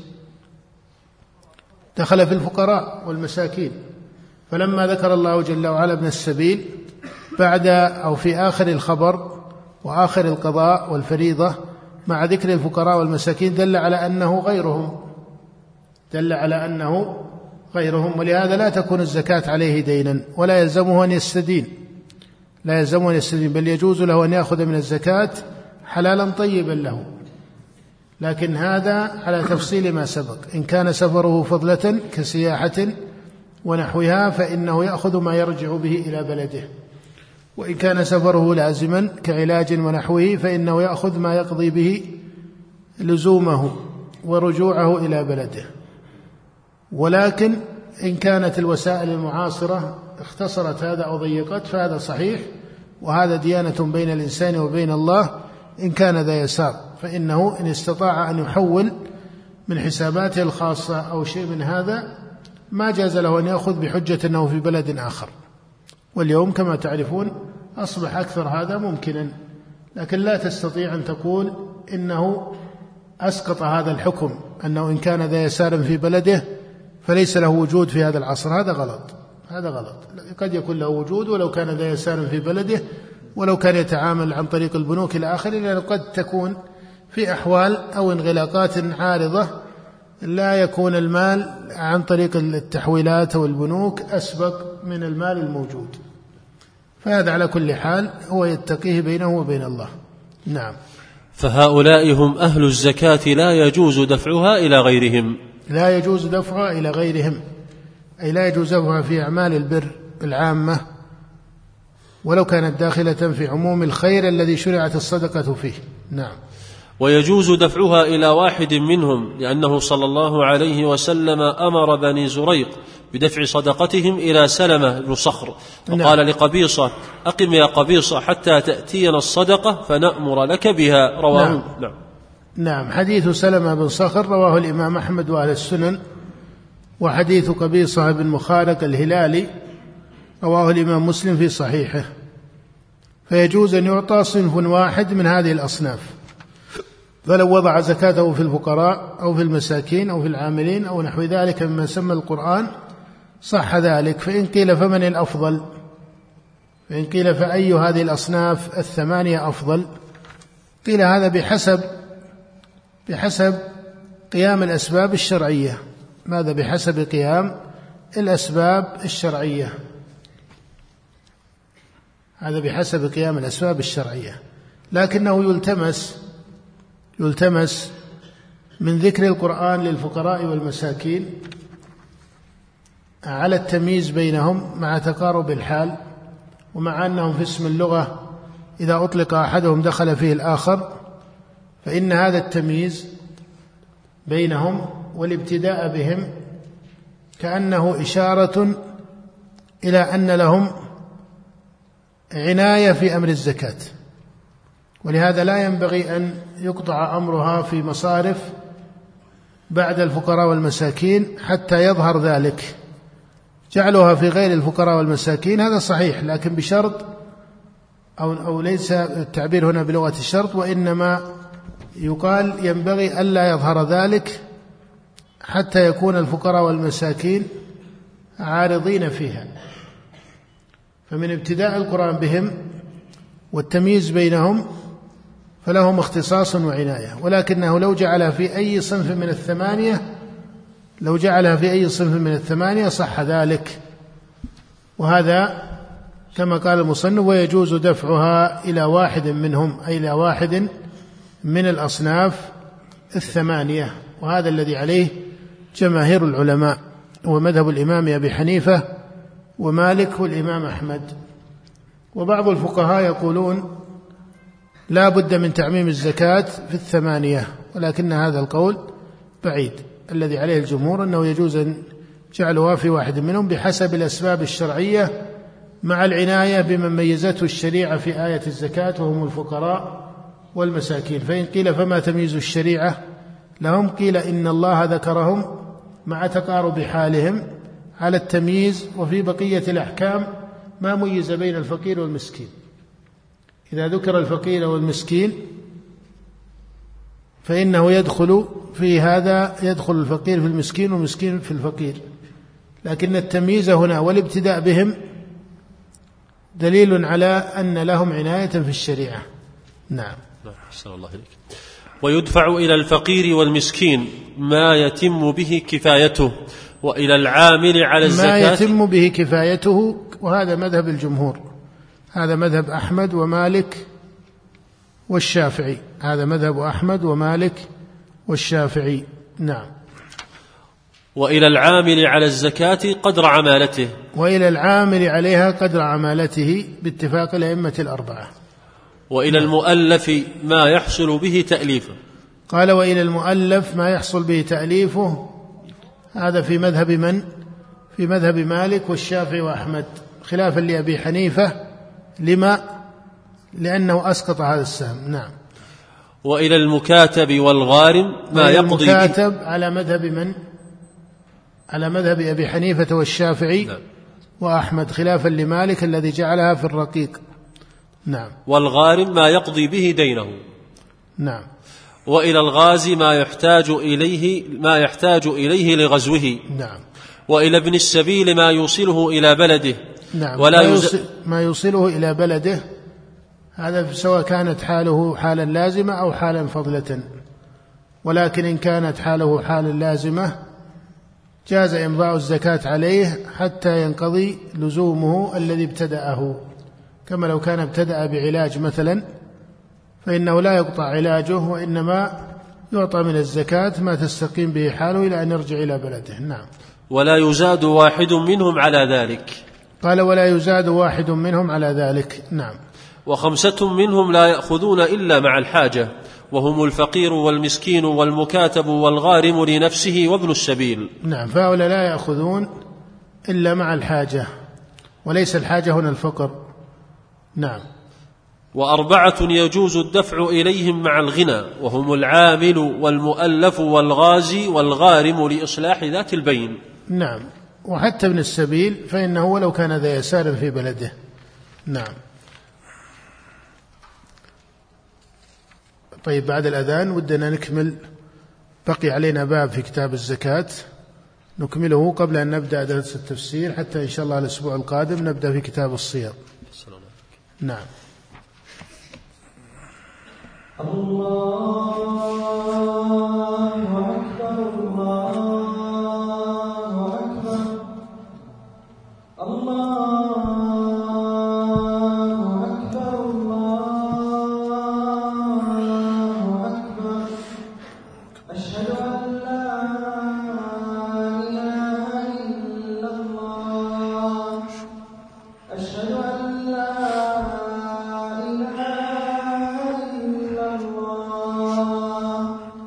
دخل في الفقراء والمساكين. فلما ذكر الله جل وعلا ابن السبيل بعد أو في آخر الخبر وآخر القضاء والفريضة مع ذكر الفقراء والمساكين دل على أنه غيرهم دل على أنه غيرهم ولهذا لا تكون الزكاة عليه دينا، ولا يلزمه أن يستدين لا يلزمه أن يستدين بل يجوز له أن يأخذ من الزكاة حلالا طيبا له. لكن هذا على تفصيل ما سبق. إن كان سفره فضلة كسياحة ونحوها فإنه يأخذ ما يرجع به إلى بلده، وإن كان سفره لازما كعلاج ونحوه فإنه يأخذ ما يقضي به لزومه ورجوعه إلى بلده. ولكن إن كانت الوسائل المعاصرة اختصرت هذا أو ضيقت فهذا صحيح، وهذا ديانة بين الإنسان وبين الله. إن كان ذا يسار فإنه إن استطاع أن يحول من حساباته الخاصة أو شيء من هذا ما جاز له أن يأخذ بحجة أنه في بلد آخر. واليوم كما تعرفون أصبح أكثر هذا ممكنا، لكن لا تستطيع أن تقول إنه أسقط هذا الحكم، أنه إن كان ذا يسار في بلده فليس له وجود في هذا العصر. هذا غلط هذا غلط قد يكون له وجود ولو كان ذا يسار في بلده، ولو كان يتعامل عن طريق البنوك إلى آخره، لأنه قد تكون في أحوال أو انغلاقات عارضة لا يكون المال عن طريق التحويلات أو البنوك أسبق من المال الموجود. فهذا على كل حال هو يتقيه بينه وبين الله. نعم. فهؤلاء هم أهل الزكاة لا يجوز دفعها إلى غيرهم لا يجوز دفعها إلى غيرهم، أي لا يجوز دفعها في أعمال البر العامة ولو كانت داخلة في عموم الخير الذي شرعت الصدقة فيه. نعم. ويجوز دفعها إلى واحد منهم، لأنه صلى الله عليه وسلم أمر بني زريق بدفع صدقتهم إلى سلمة بن صخر، وقال نعم. لقبيصة: أقم يا قبيصة حتى تأتينا الصدقة فنأمر لك بها. رواه نعم. نعم. نعم. حديث سلمة بن صخر رواه الإمام أحمد وأهل السنن، وحديث قبيصة بن مخارق الهلالي رواه الإمام مسلم في صحيحه. فيجوز أن يعطى صنف واحد من هذه الأصناف، فلو وضع زكاته في الفقراء أو في المساكين أو في العاملين أو نحو ذلك مما سمى القرآن صح ذلك. فإن قيل فمن الأفضل؟ فإن قيل فأي هذه الأصناف الثمانية أفضل؟ قيل هذا بحسب بحسب قيام الأسباب الشرعية. ماذا بحسب قيام الأسباب الشرعية؟ هذا بحسب قيام الأسباب الشرعية، لكنه يلتمس يلتمس من ذكر القرآن للفقراء والمساكين على التمييز بينهم مع تقارب الحال، ومع أنهم في اسم اللغة إذا أطلق أحدهم دخل فيه الآخر، فإن هذا التمييز بينهم والابتداء بهم كأنه إشارة إلى أن لهم عناية في أمر الزكاة، ولهذا لا ينبغي أن يقطع أمرها في مصارف بعد الفقراء والمساكين حتى يظهر ذلك. جعلها في غير الفقراء والمساكين هذا صحيح، لكن بشرط أو, أو ليس التعبير هنا بلغة الشرط، وإنما يقال ينبغي ألا يظهر ذلك حتى يكون الفقراء والمساكين عارضين فيها. فمن ابتداء القرآن بهم والتمييز بينهم فلهم اختصاص وعناية، ولكنه لو جعلها في أي صنف من الثمانية لو جعلها في أي صنف من الثمانية صح ذلك. وهذا كما قال المصنف: ويجوز دفعها إلى واحد منهم، أي إلى واحد من الأصناف الثمانية. وهذا الذي عليه جماهير العلماء، ومذهب الإمام أبي حنيفة ومالك والإمام أحمد. وبعض الفقهاء يقولون لا بد من تعميم الزكاة في الثمانية، ولكن هذا القول بعيد. الذي عليه الجمهور أنه يجوز أن جعلها في واحد منهم بحسب الأسباب الشرعية، مع العناية بمن ميزته الشريعة في آية الزكاة وهم الفقراء والمساكين. فإن قيل فما تمييز الشريعة لهم؟ قيل إن الله ذكرهم مع تقارب حالهم على التمييز، وفي بقية الأحكام ما ميز بين الفقير والمسكين. إذا ذكر الفقير والمسكين فإنه يدخل في هذا، يدخل الفقير في المسكين والمسكين في الفقير، لكن التمييز هنا والابتداء بهم دليل على أن لهم عناية في الشريعة. نعم. أحسن الله إليك. ويدفع إلى الفقير والمسكين ما يتم به كفايته، وإلى العامل على الزكاة ما يتم به كفايته، وهذا مذهب الجمهور، هذا مذهب أحمد ومالك والشافعي، هذا مذهب أحمد ومالك والشافعي. نعم. وإلى العامل على الزكاة قدر عمالته، وإلى العامل عليها قدر عمالته باتفاق الأئمة الأربعة. وإلى المؤلف ما يحصل به تأليفه. قال: وإلى المؤلف ما يحصل به تأليفه، هذا في مذهب من؟ في مذهب مالك والشافعي وأحمد، خلافا لأبي حنيفة. لما؟ لأنه أسقط هذا السهم. نعم. وإلى المكاتب والغارم ما يقضي به. المكاتب على مذهب من؟ على مذهب أبي حنيفة والشافعي نعم. وأحمد، خلافا لمالك الذي جعلها في الرقيق. نعم. والغارم ما يقضي به دينه. نعم. وإلى الغازي ما يحتاج إليه ما يحتاج إليه لغزوه. نعم. وإلى ابن السبيل ما يوصله إلى بلده. نعم. ولا ما, يوصل ما يوصله إلى بلده، هذا سواء كانت حاله حالا لازمة أو حالا فضلة، ولكن إن كانت حاله حالا لازمة جاز إمضاء الزكاة عليه حتى ينقضي لزومه الذي ابتدأه، كما لو كان ابتدأ بعلاج مثلا فإنه لا يقطع علاجه، وإنما يعطى من الزكاة ما تستقيم به حاله إلى أن يرجع إلى بلده. نعم. ولا يزاد واحد منهم على ذلك. قال: ولا يزاد واحد منهم على ذلك. نعم. وخمسة منهم لا يأخذون إلا مع الحاجة، وهم الفقير والمسكين والمكاتب والغارم لنفسه وابن السبيل. نعم. فهؤلاء لا يأخذون إلا مع الحاجة، وليس الحاجة هنا الفقر. نعم. وأربعة يجوز الدفع إليهم مع الغنى، وهم العامل والمؤلف والغازي والغارم لإصلاح ذات البين. نعم. وحتى ابن السبيل فإنه ولو كان ذا يسار في بلده. نعم. طيب، بعد الأذان ودنا نكمل، بقي علينا باب في كتاب الزكاة نكمله قبل أن نبدأ درس التفسير، حتى إن شاء الله الأسبوع القادم نبدأ في كتاب الصيام. نعم. الله أكبر الله أكبر الله أكبر الله أكبر أشهد أن لا إله إلا الله أشهد أن لا إله إلا الله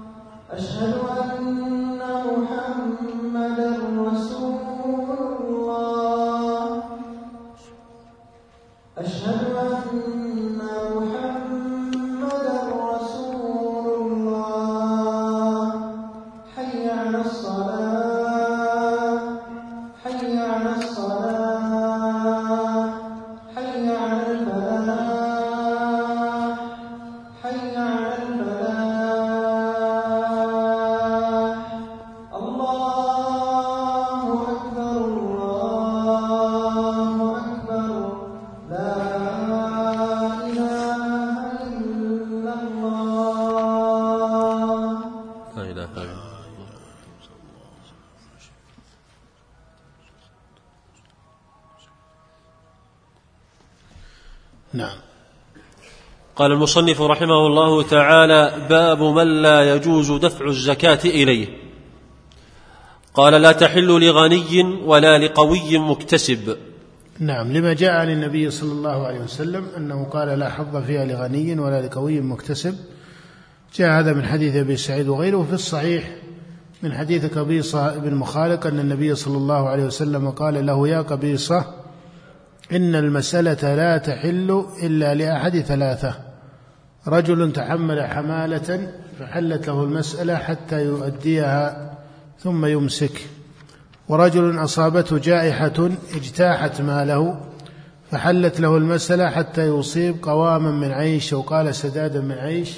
نعم. قال المصنف رحمه الله تعالى: باب من لا يجوز دفع الزكاة إليه. قال: لا تحل لغني ولا لقوي مكتسب. نعم، لما جاء عن النبي صلى الله عليه وسلم أنه قال: لا حظ فيها لغني ولا لقوي مكتسب. جاء هذا من حديث أبي سعيد وغيره في الصحيح من حديث قبيصة بن مخالق أن النبي صلى الله عليه وسلم قال له: يا قبيصة، إن المسألة لا تحل إلا لأحد ثلاثة: رجل تحمل حمالة فحلت له المسألة حتى يؤديها ثم يمسك، ورجل أصابته جائحة اجتاحت ماله فحلت له المسألة حتى يصيب قواما من عيش، وقال سدادا من عيش،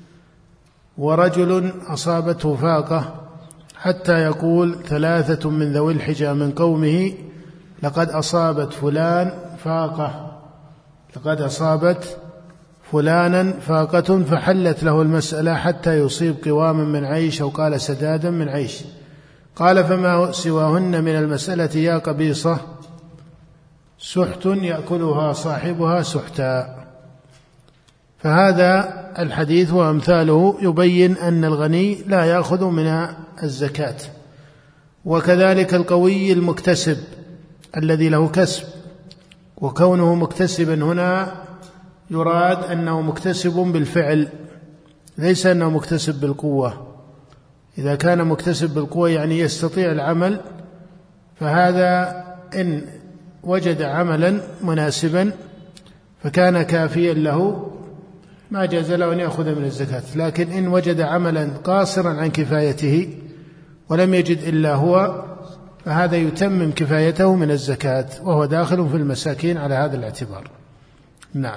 ورجل أصابته فاقة حتى يقول ثلاثة من ذوي الحجى من قومه: لقد أصابت فلان فاقة لقد أصابت فلانا فاقة فحلت له المسألة حتى يصيب قواما من عيش، أو قال سدادا من عيش. قال: فما سواهن من المسألة يا قبيصة سحت يأكلها صاحبها سحتا. فهذا الحديث وأمثاله يبين أن الغني لا يأخذ من الزكاة، وكذلك القوي المكتسب الذي له كسب، وكونه مكتسبا هنا يراد أنه مكتسب بالفعل، ليس أنه مكتسب بالقوة. إذا كان مكتسب بالقوة يعني يستطيع العمل، فهذا إن وجد عملا مناسبا فكان كافيا له ما جاز له أن يأخذ من الزكاة. لكن إن وجد عملا قاصرا عن كفايته ولم يجد إلا هو فهذا يتمم كفايته من الزكاة، وهو داخل في المساكين على هذا الاعتبار. نعم.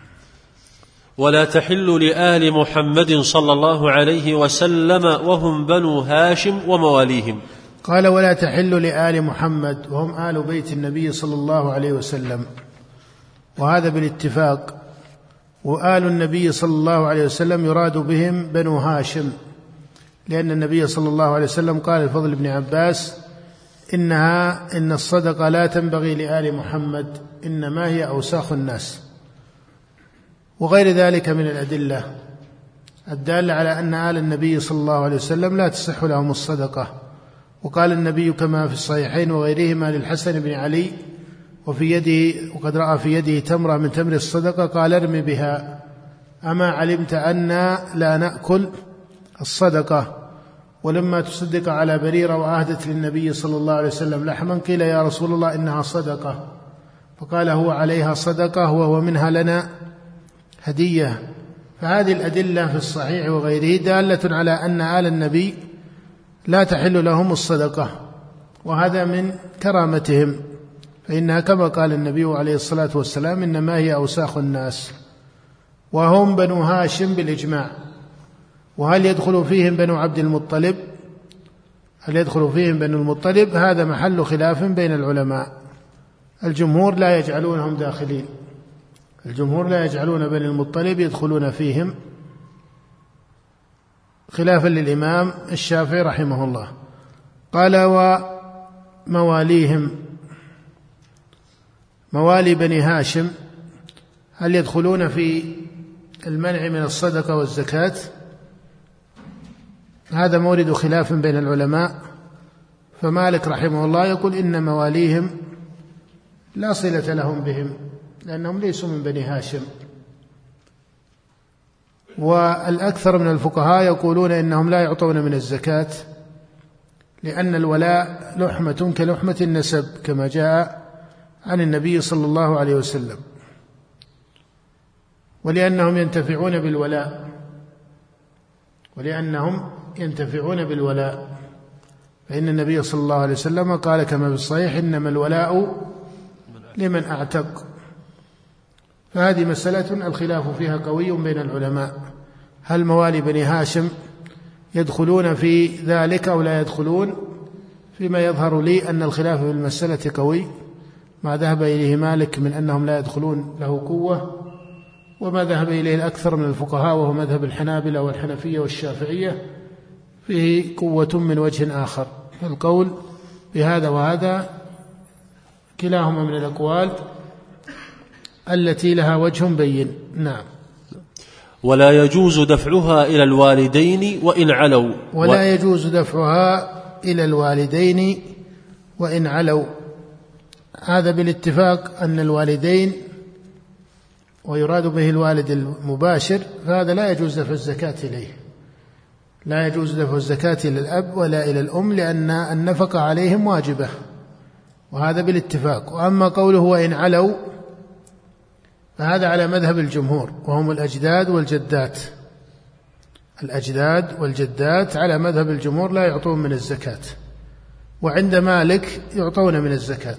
ولا تحل لآل محمد صلى الله عليه وسلم وهم بنو هاشم ومواليهم. قال: ولا تحل لآل محمد، وهم آل بيت النبي صلى الله عليه وسلم، وهذا بالاتفاق. وآل النبي صلى الله عليه وسلم يراد بهم بنو هاشم، لأن النبي صلى الله عليه وسلم قال لفضل بن عباس: إنها إن الصدقة لا تنبغي لآل محمد، إنما هي أوساخ الناس. وغير ذلك من الأدلة الدالة على أن آل النبي صلى الله عليه وسلم لا تصح لهم الصدقة. وقال النبي كما في الصحيحين وغيرهما للحسن بن علي وفي يده وقد رأى في يده تمرة من تمر الصدقة قال: ارم بها، أما علمت أننا لا نأكل الصدقة؟ ولما تصدق على بريرة وأهدت للنبي صلى الله عليه وسلم لحما قيل: يا رسول الله إنها صدقة، فقال: هو عليها صدقة وهو منها لنا هدية. فهذه الأدلة في الصحيح وغيره دالة على أن آل النبي لا تحل لهم الصدقة، وهذا من كرامتهم، فإنها كما قال النبي عليه الصلاة والسلام: إنما هي أوساخ الناس. وهم بنو هاشم بالإجماع. وهل يدخل فيهم بنو عبد المطلب؟ هل يدخل فيهم بنو المطلب؟ هذا محل خلاف بين العلماء. الجمهور لا يجعلونهم داخلين، الجمهور لا يجعلون بني المطلب يدخلون فيهم، خلافا للإمام الشافعي رحمه الله. قال: ومواليهم، موالي بني هاشم هل يدخلون في المنع من الصدقة والزكاة؟ هذا مورد خلاف بين العلماء. فمالك رحمه الله يقول: إن مواليهم لا صلة لهم بهم لأنهم ليسوا من بني هاشم. والأكثر من الفقهاء يقولون إنهم لا يعطون من الزكاة، لأن الولاء لحمة كلحمة النسب كما جاء عن النبي صلى الله عليه وسلم، ولأنهم ينتفعون بالولاء ولأنهم ينتفعون بالولاء فإن النبي صلى الله عليه وسلم قال كما في الصحيح: إنما الولاء لمن أعتق. فهذه مسألة الخلاف فيها قوي بين العلماء، هل موالي بني هاشم يدخلون في ذلك أو لا يدخلون؟ فيما يظهر لي أن الخلاف في المسألة قوي، ما ذهب إليه مالك من أنهم لا يدخلون له قوة، وما ذهب إليه الأكثر من الفقهاء وهو مذهب الحنابلة والحنفية والشافعية فيه قوة من وجه آخر. فالقول بهذا وهذا كلاهما من الأقوال التي لها وجه بين. نعم. ولا يجوز دفعها إلى الوالدين وإن علوا ولا يجوز دفعها إلى الوالدين وإن علوا. هذا بالاتفاق أن الوالدين ويراد به الوالد المباشر، فهذا لا يجوز دفع الزكاة إليه، لا يجوز دفع الزكاة إلى الأب ولا إلى الأم، لأن النفقة عليهم واجبة، وهذا بالاتفاق. وأما قوله وإن علوا فهذا على مذهب الجمهور، وهم الأجداد والجدات. الأجداد والجدات على مذهب الجمهور لا يعطون من الزكاة، وعند مالك يعطون من الزكاة،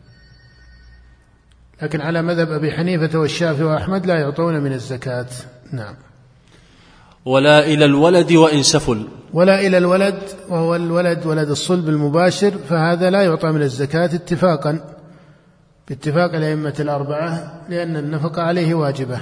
لكن على مذهب أبي حنيفة والشافعي وأحمد لا يعطون من الزكاة. نعم. ولا إلى الولد وإن سفل ولا إلى الولد، وهو الولد ولد الصلب المباشر، فهذا لا يعطى من الزكاة اتفاقا باتفاق الأئمة الأربعة، لأن النفقة عليه واجبة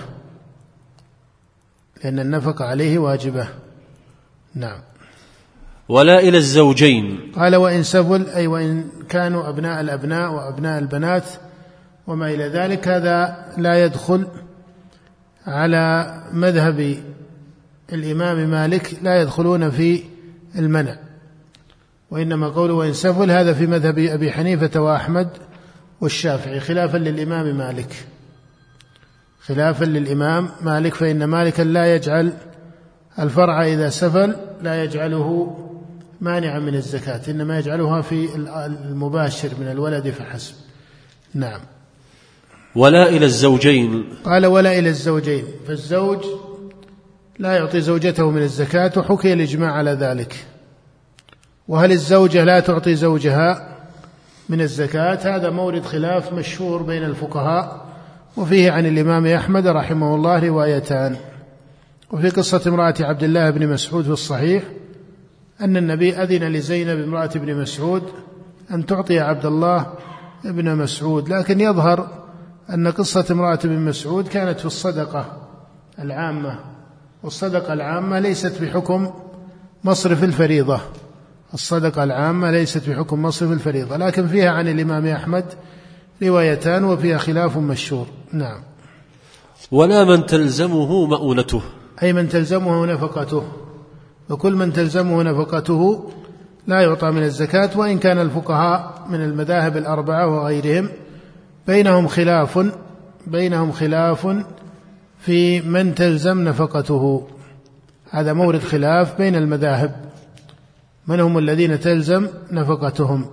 لأن النفقة عليه واجبة. نعم. ولا إلى الزوجين. قال وإن سفل، أي وإن كانوا أبناء الأبناء وأبناء البنات وما إلى ذلك، هذا لا يدخل على مذهب الإمام مالك، لا يدخلون في المنع، وإنما قوله وإن سفل هذا في مذهب أبي حنيفة وأحمد والشافعي، خلافا للإمام مالك خلافا للإمام مالك فإن مالكا لا يجعل الفرع إذا سفل لا يجعله مانعا من الزكاة، إنما يجعلها في المباشر من الولد فحسب. نعم. ولا إلى الزوجين. قال ولا إلى الزوجين، فالزوج لا يعطي زوجته من الزكاة، وحكي الإجماع على ذلك. وهل الزوجة لا تعطي زوجها من الزكاة؟ هذا مورد خلاف مشهور بين الفقهاء، وفيه عن الإمام أحمد رحمه الله روايتان. وفي قصة امرأة عبد الله بن مسعود في الصحيح أن النبي أذن لزينب امرأة بن مسعود أن تعطي عبد الله بن مسعود، لكن يظهر أن قصة امرأة بن مسعود كانت في الصدقة العامة، والصدقة العامة ليست بحكم مصرف الفريضة الصدقة العامة ليست بحكم مصرف الفريضة، لكن فيها عن الإمام أحمد روايتان وفيها خلاف مشهور. نعم. ولا من تلزمه مؤونته، أي من تلزمه نفقته، وكل من تلزمه نفقته لا يعطى من الزكاة، وإن كان الفقهاء من المذاهب الأربعة وغيرهم بينهم خلاف بينهم خلاف في من تلزم نفقته. هذا مورد خلاف بين المذاهب، من هم الذين تلزم نفقتهم.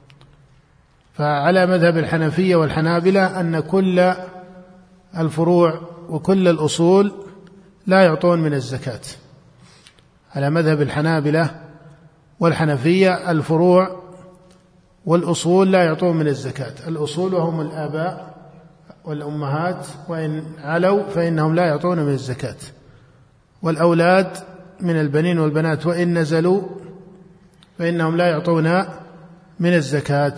فعلى مذهب الحنفية والحنابلة أن كل الفروع وكل الأصول لا يعطون من الزكاة. على مذهب الحنابلة والحنفية الفروع والأصول لا يعطون من الزكاة. الأصول وهم الآباء والأمهات، وإن علوا فإنهم لا يعطون من الزكاة. والأولاد من البنين والبنات وإن نزلوا فإنهم لا يعطون من الزكاة.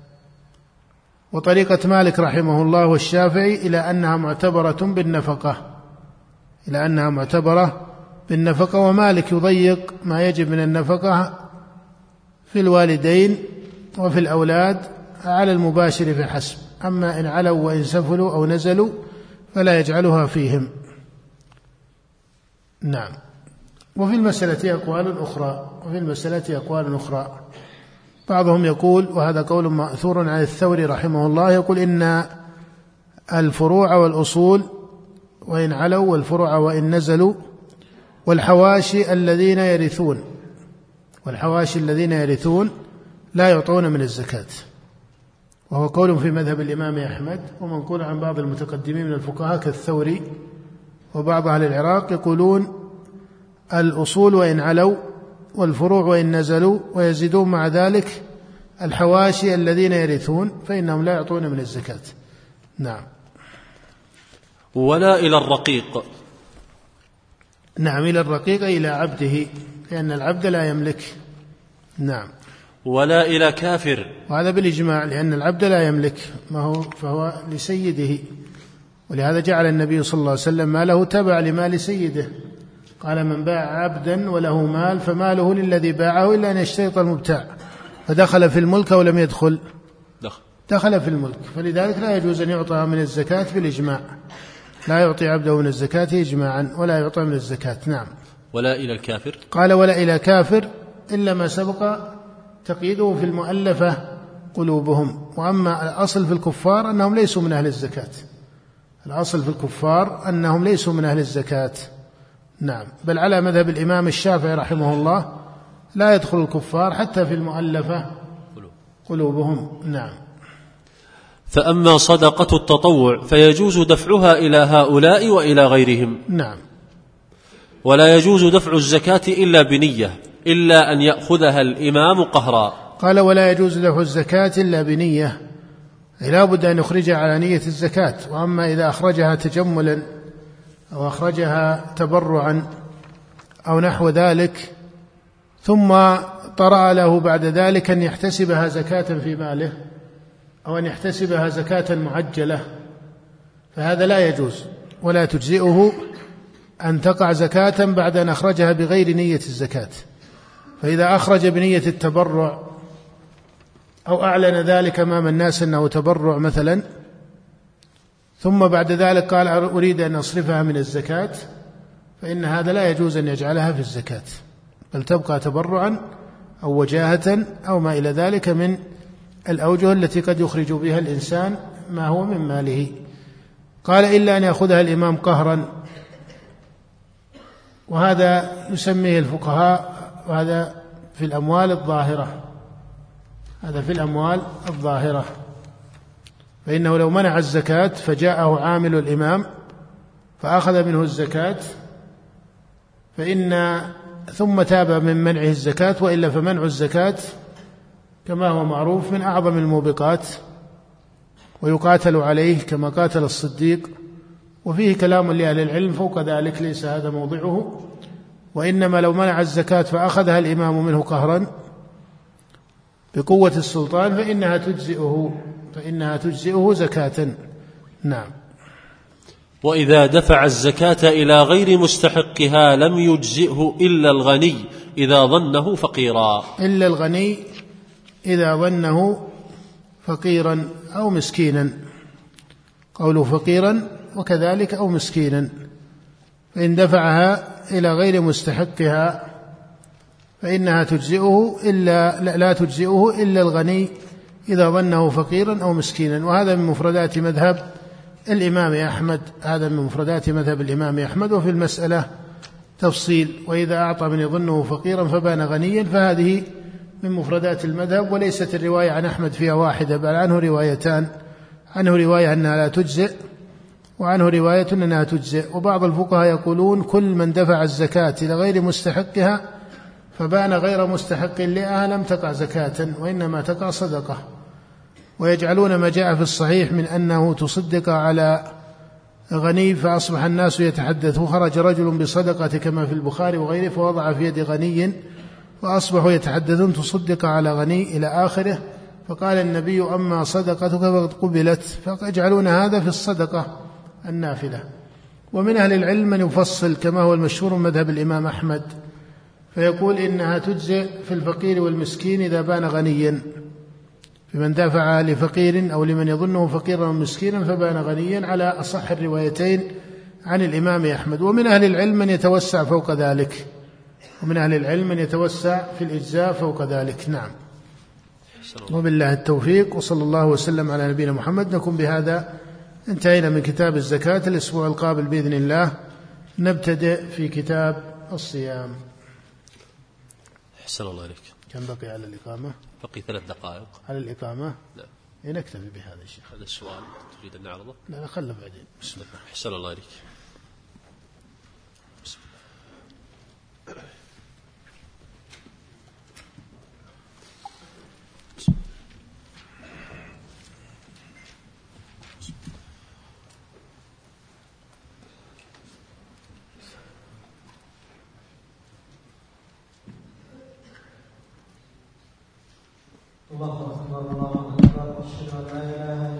وطريقة مالك رحمه الله والشافعي إلى أنها معتبرة بالنفقة إلى أنها معتبرة بالنفقة ومالك يضيق ما يجب من النفقة في الوالدين وفي الأولاد على المباشر فحسب، أما إن علوا وإن سفلوا أو نزلوا فلا يجعلها فيهم. نعم. وفي المسألة أقوال أخرى وفي المسألة أقوال أخرى بعضهم يقول، وهذا قول مأثور عن الثوري رحمه الله، يقول إن الفروع والأصول وإن علوا والفروع وإن نزلوا والحواشي الذين يرثون والحواشي الذين يرثون لا يعطون من الزكاة، وهو قول في مذهب الإمام أحمد، ومنقول عن بعض المتقدمين من الفقهاء كالثوري وبعض أهل العراق يقولون الأصول وإن علوا والفروع وإن نزلوا، ويزيدون مع ذلك الحواشي الذين يرثون فإنهم لا يعطون من الزكاة. نعم. ولا إلى الرقيق. نعم، إلى الرقيق إلى عبده، لأن العبد لا يملك. نعم. ولا إلى كافر، وهذا بالإجماع، لأن العبد لا يملك ما هو فهو لسيده، ولهذا جعل النبي صلى الله عليه وسلم ماله تبع لمال سيده، قال من باع عبدا وله مال فماله للذي باعه إلا أن يشترط المبتاع، فدخل في الملك ولم يدخل دخل, دخل في الملك، فلذلك لا يجوز أن يعطى من الزكاة بالإجماع، لا يعطي عبده من الزكاة إجماعا ولا يعطى من الزكاة. نعم. ولا إلى الكافر؟ قال ولا إلى كافر إلا ما سبق تقييده في المؤلفة قلوبهم. وأما الأصل في الكفار أنهم ليسوا من أهل الزكاة، الأصل في الكفار أنهم ليسوا من أهل الزكاة. نعم. بل على مذهب الإمام الشافعي رحمه الله لا يدخل الكفار حتى في المؤلفة قلوبهم. نعم. فأما صدقة التطوع فيجوز دفعها إلى هؤلاء وإلى غيرهم. نعم. ولا يجوز دفع الزكاة إلا بنية، إلا أن يأخذها الإمام قهرا. قال ولا يجوز دفع الزكاة إلا بنية، لا بد أن يخرجها على نية الزكاة. وأما إذا أخرجها تجملا أو أخرجها تبرعا أو نحو ذلك ثم طرأ له بعد ذلك أن يحتسبها زكاة في ماله أو أن يحتسبها زكاة معجلة فهذا لا يجوز، ولا تجزئه أن تقع زكاة بعد أن أخرجها بغير نية الزكاة. فإذا أخرج بنية التبرع أو أعلن ذلك أمام الناس أنه تبرع مثلا ثم بعد ذلك قال أريد أن أصرفها من الزكاة فإن هذا لا يجوز أن يجعلها في الزكاة، بل تبقى تبرعا أو وجاهة أو ما إلى ذلك من الأوجه التي قد يخرج بها الإنسان ما هو من ماله. قال إلا أن يأخذها الإمام قهرا، وهذا يسميه الفقهاء وهذا في الأموال الظاهرة، هذا في الأموال الظاهرة، فإنه لو منع الزكاة فجاءه عامل الإمام فأخذ منه الزكاة فإن ثم تاب من منعه الزكاة، وإلا فمنع الزكاة كما هو معروف من أعظم الموبقات ويقاتل عليه كما قاتل الصديق، وفيه كلام لأهل العلم فوق ذلك ليس هذا موضعه. وإنما لو منع الزكاة فأخذها الإمام منه قهرا بقوة السلطان فإنها تجزئه فإنها تجزئه زكاة. نعم. وإذا دفع الزكاة إلى غير مستحقها لم يجزئه إلا الغني إذا ظنه فقيرا. إلا الغني إذا ظنه فقيرا أو مسكينا، قوله فقيرا وكذلك أو مسكينا، فإن دفعها إلى غير مستحقها فإنها تجزئه إلا لا, لا تجزئه إلا الغني إذا ظنه فقيرا أو مسكينا. وهذا من مفردات مذهب الإمام أحمد، هذا من مفردات مذهب الإمام أحمد. وفي المسألة تفصيل، وإذا أعطى من يظنه فقيرا فبان غنيا، فهذه من مفردات المذهب، وليست الرواية عن أحمد فيها واحدة بل عنه روايتان، عنه رواية أنها لا تجزئ وعنه رواية أنها تجزئ. وبعض الفقهاء يقولون كل من دفع الزكاة إلى غير مستحقها فبان غير مستحق لها لم تقع زكاة وإنما تقع صدقة، ويجعلون ما جاء في الصحيح من أنه تصدق على غني فأصبح الناس يتحدثوا خرج رجل بصدقة كما في البخاري وغيره فوضع في يد غني فأصبحوا يتحدثون تصدق على غني إلى آخره، فقال النبي أما صدقتك فقد قبلت، فيجعلون هذا في الصدقة النافلة. ومن أهل العلم من يفصل كما هو المشهور من مذهب الإمام أحمد فيقول إنها تجزئ في الفقير والمسكين إذا بان غنيا، فمن دفع لفقير أو لمن يظنه فقيرا ومسكينا فبان غنيا على أصح الروايتين عن الإمام أحمد. ومن أهل العلم من يتوسع فوق ذلك، ومن أهل العلم من يتوسع في الإجزاء فوق ذلك. نعم. وبالله التوفيق، وصلى الله وسلم على نبينا محمد. نكون بهذا انتهينا من كتاب الزكاة. الأسبوع القابل بإذن الله نبتدئ في كتاب الصيام. أحسن الله إليك. كم بقي على الإقامة؟ بقي ثلاث دقائق على الإقامة. لا إيه نكتفي بهذا الشيء. هذا السؤال تريد أن نعرضه؟ لا لا خله بعدين. بسم الله. أحسن الله إليك. بسم الله. الله أكبر الله أكبر أشهد أن لا إله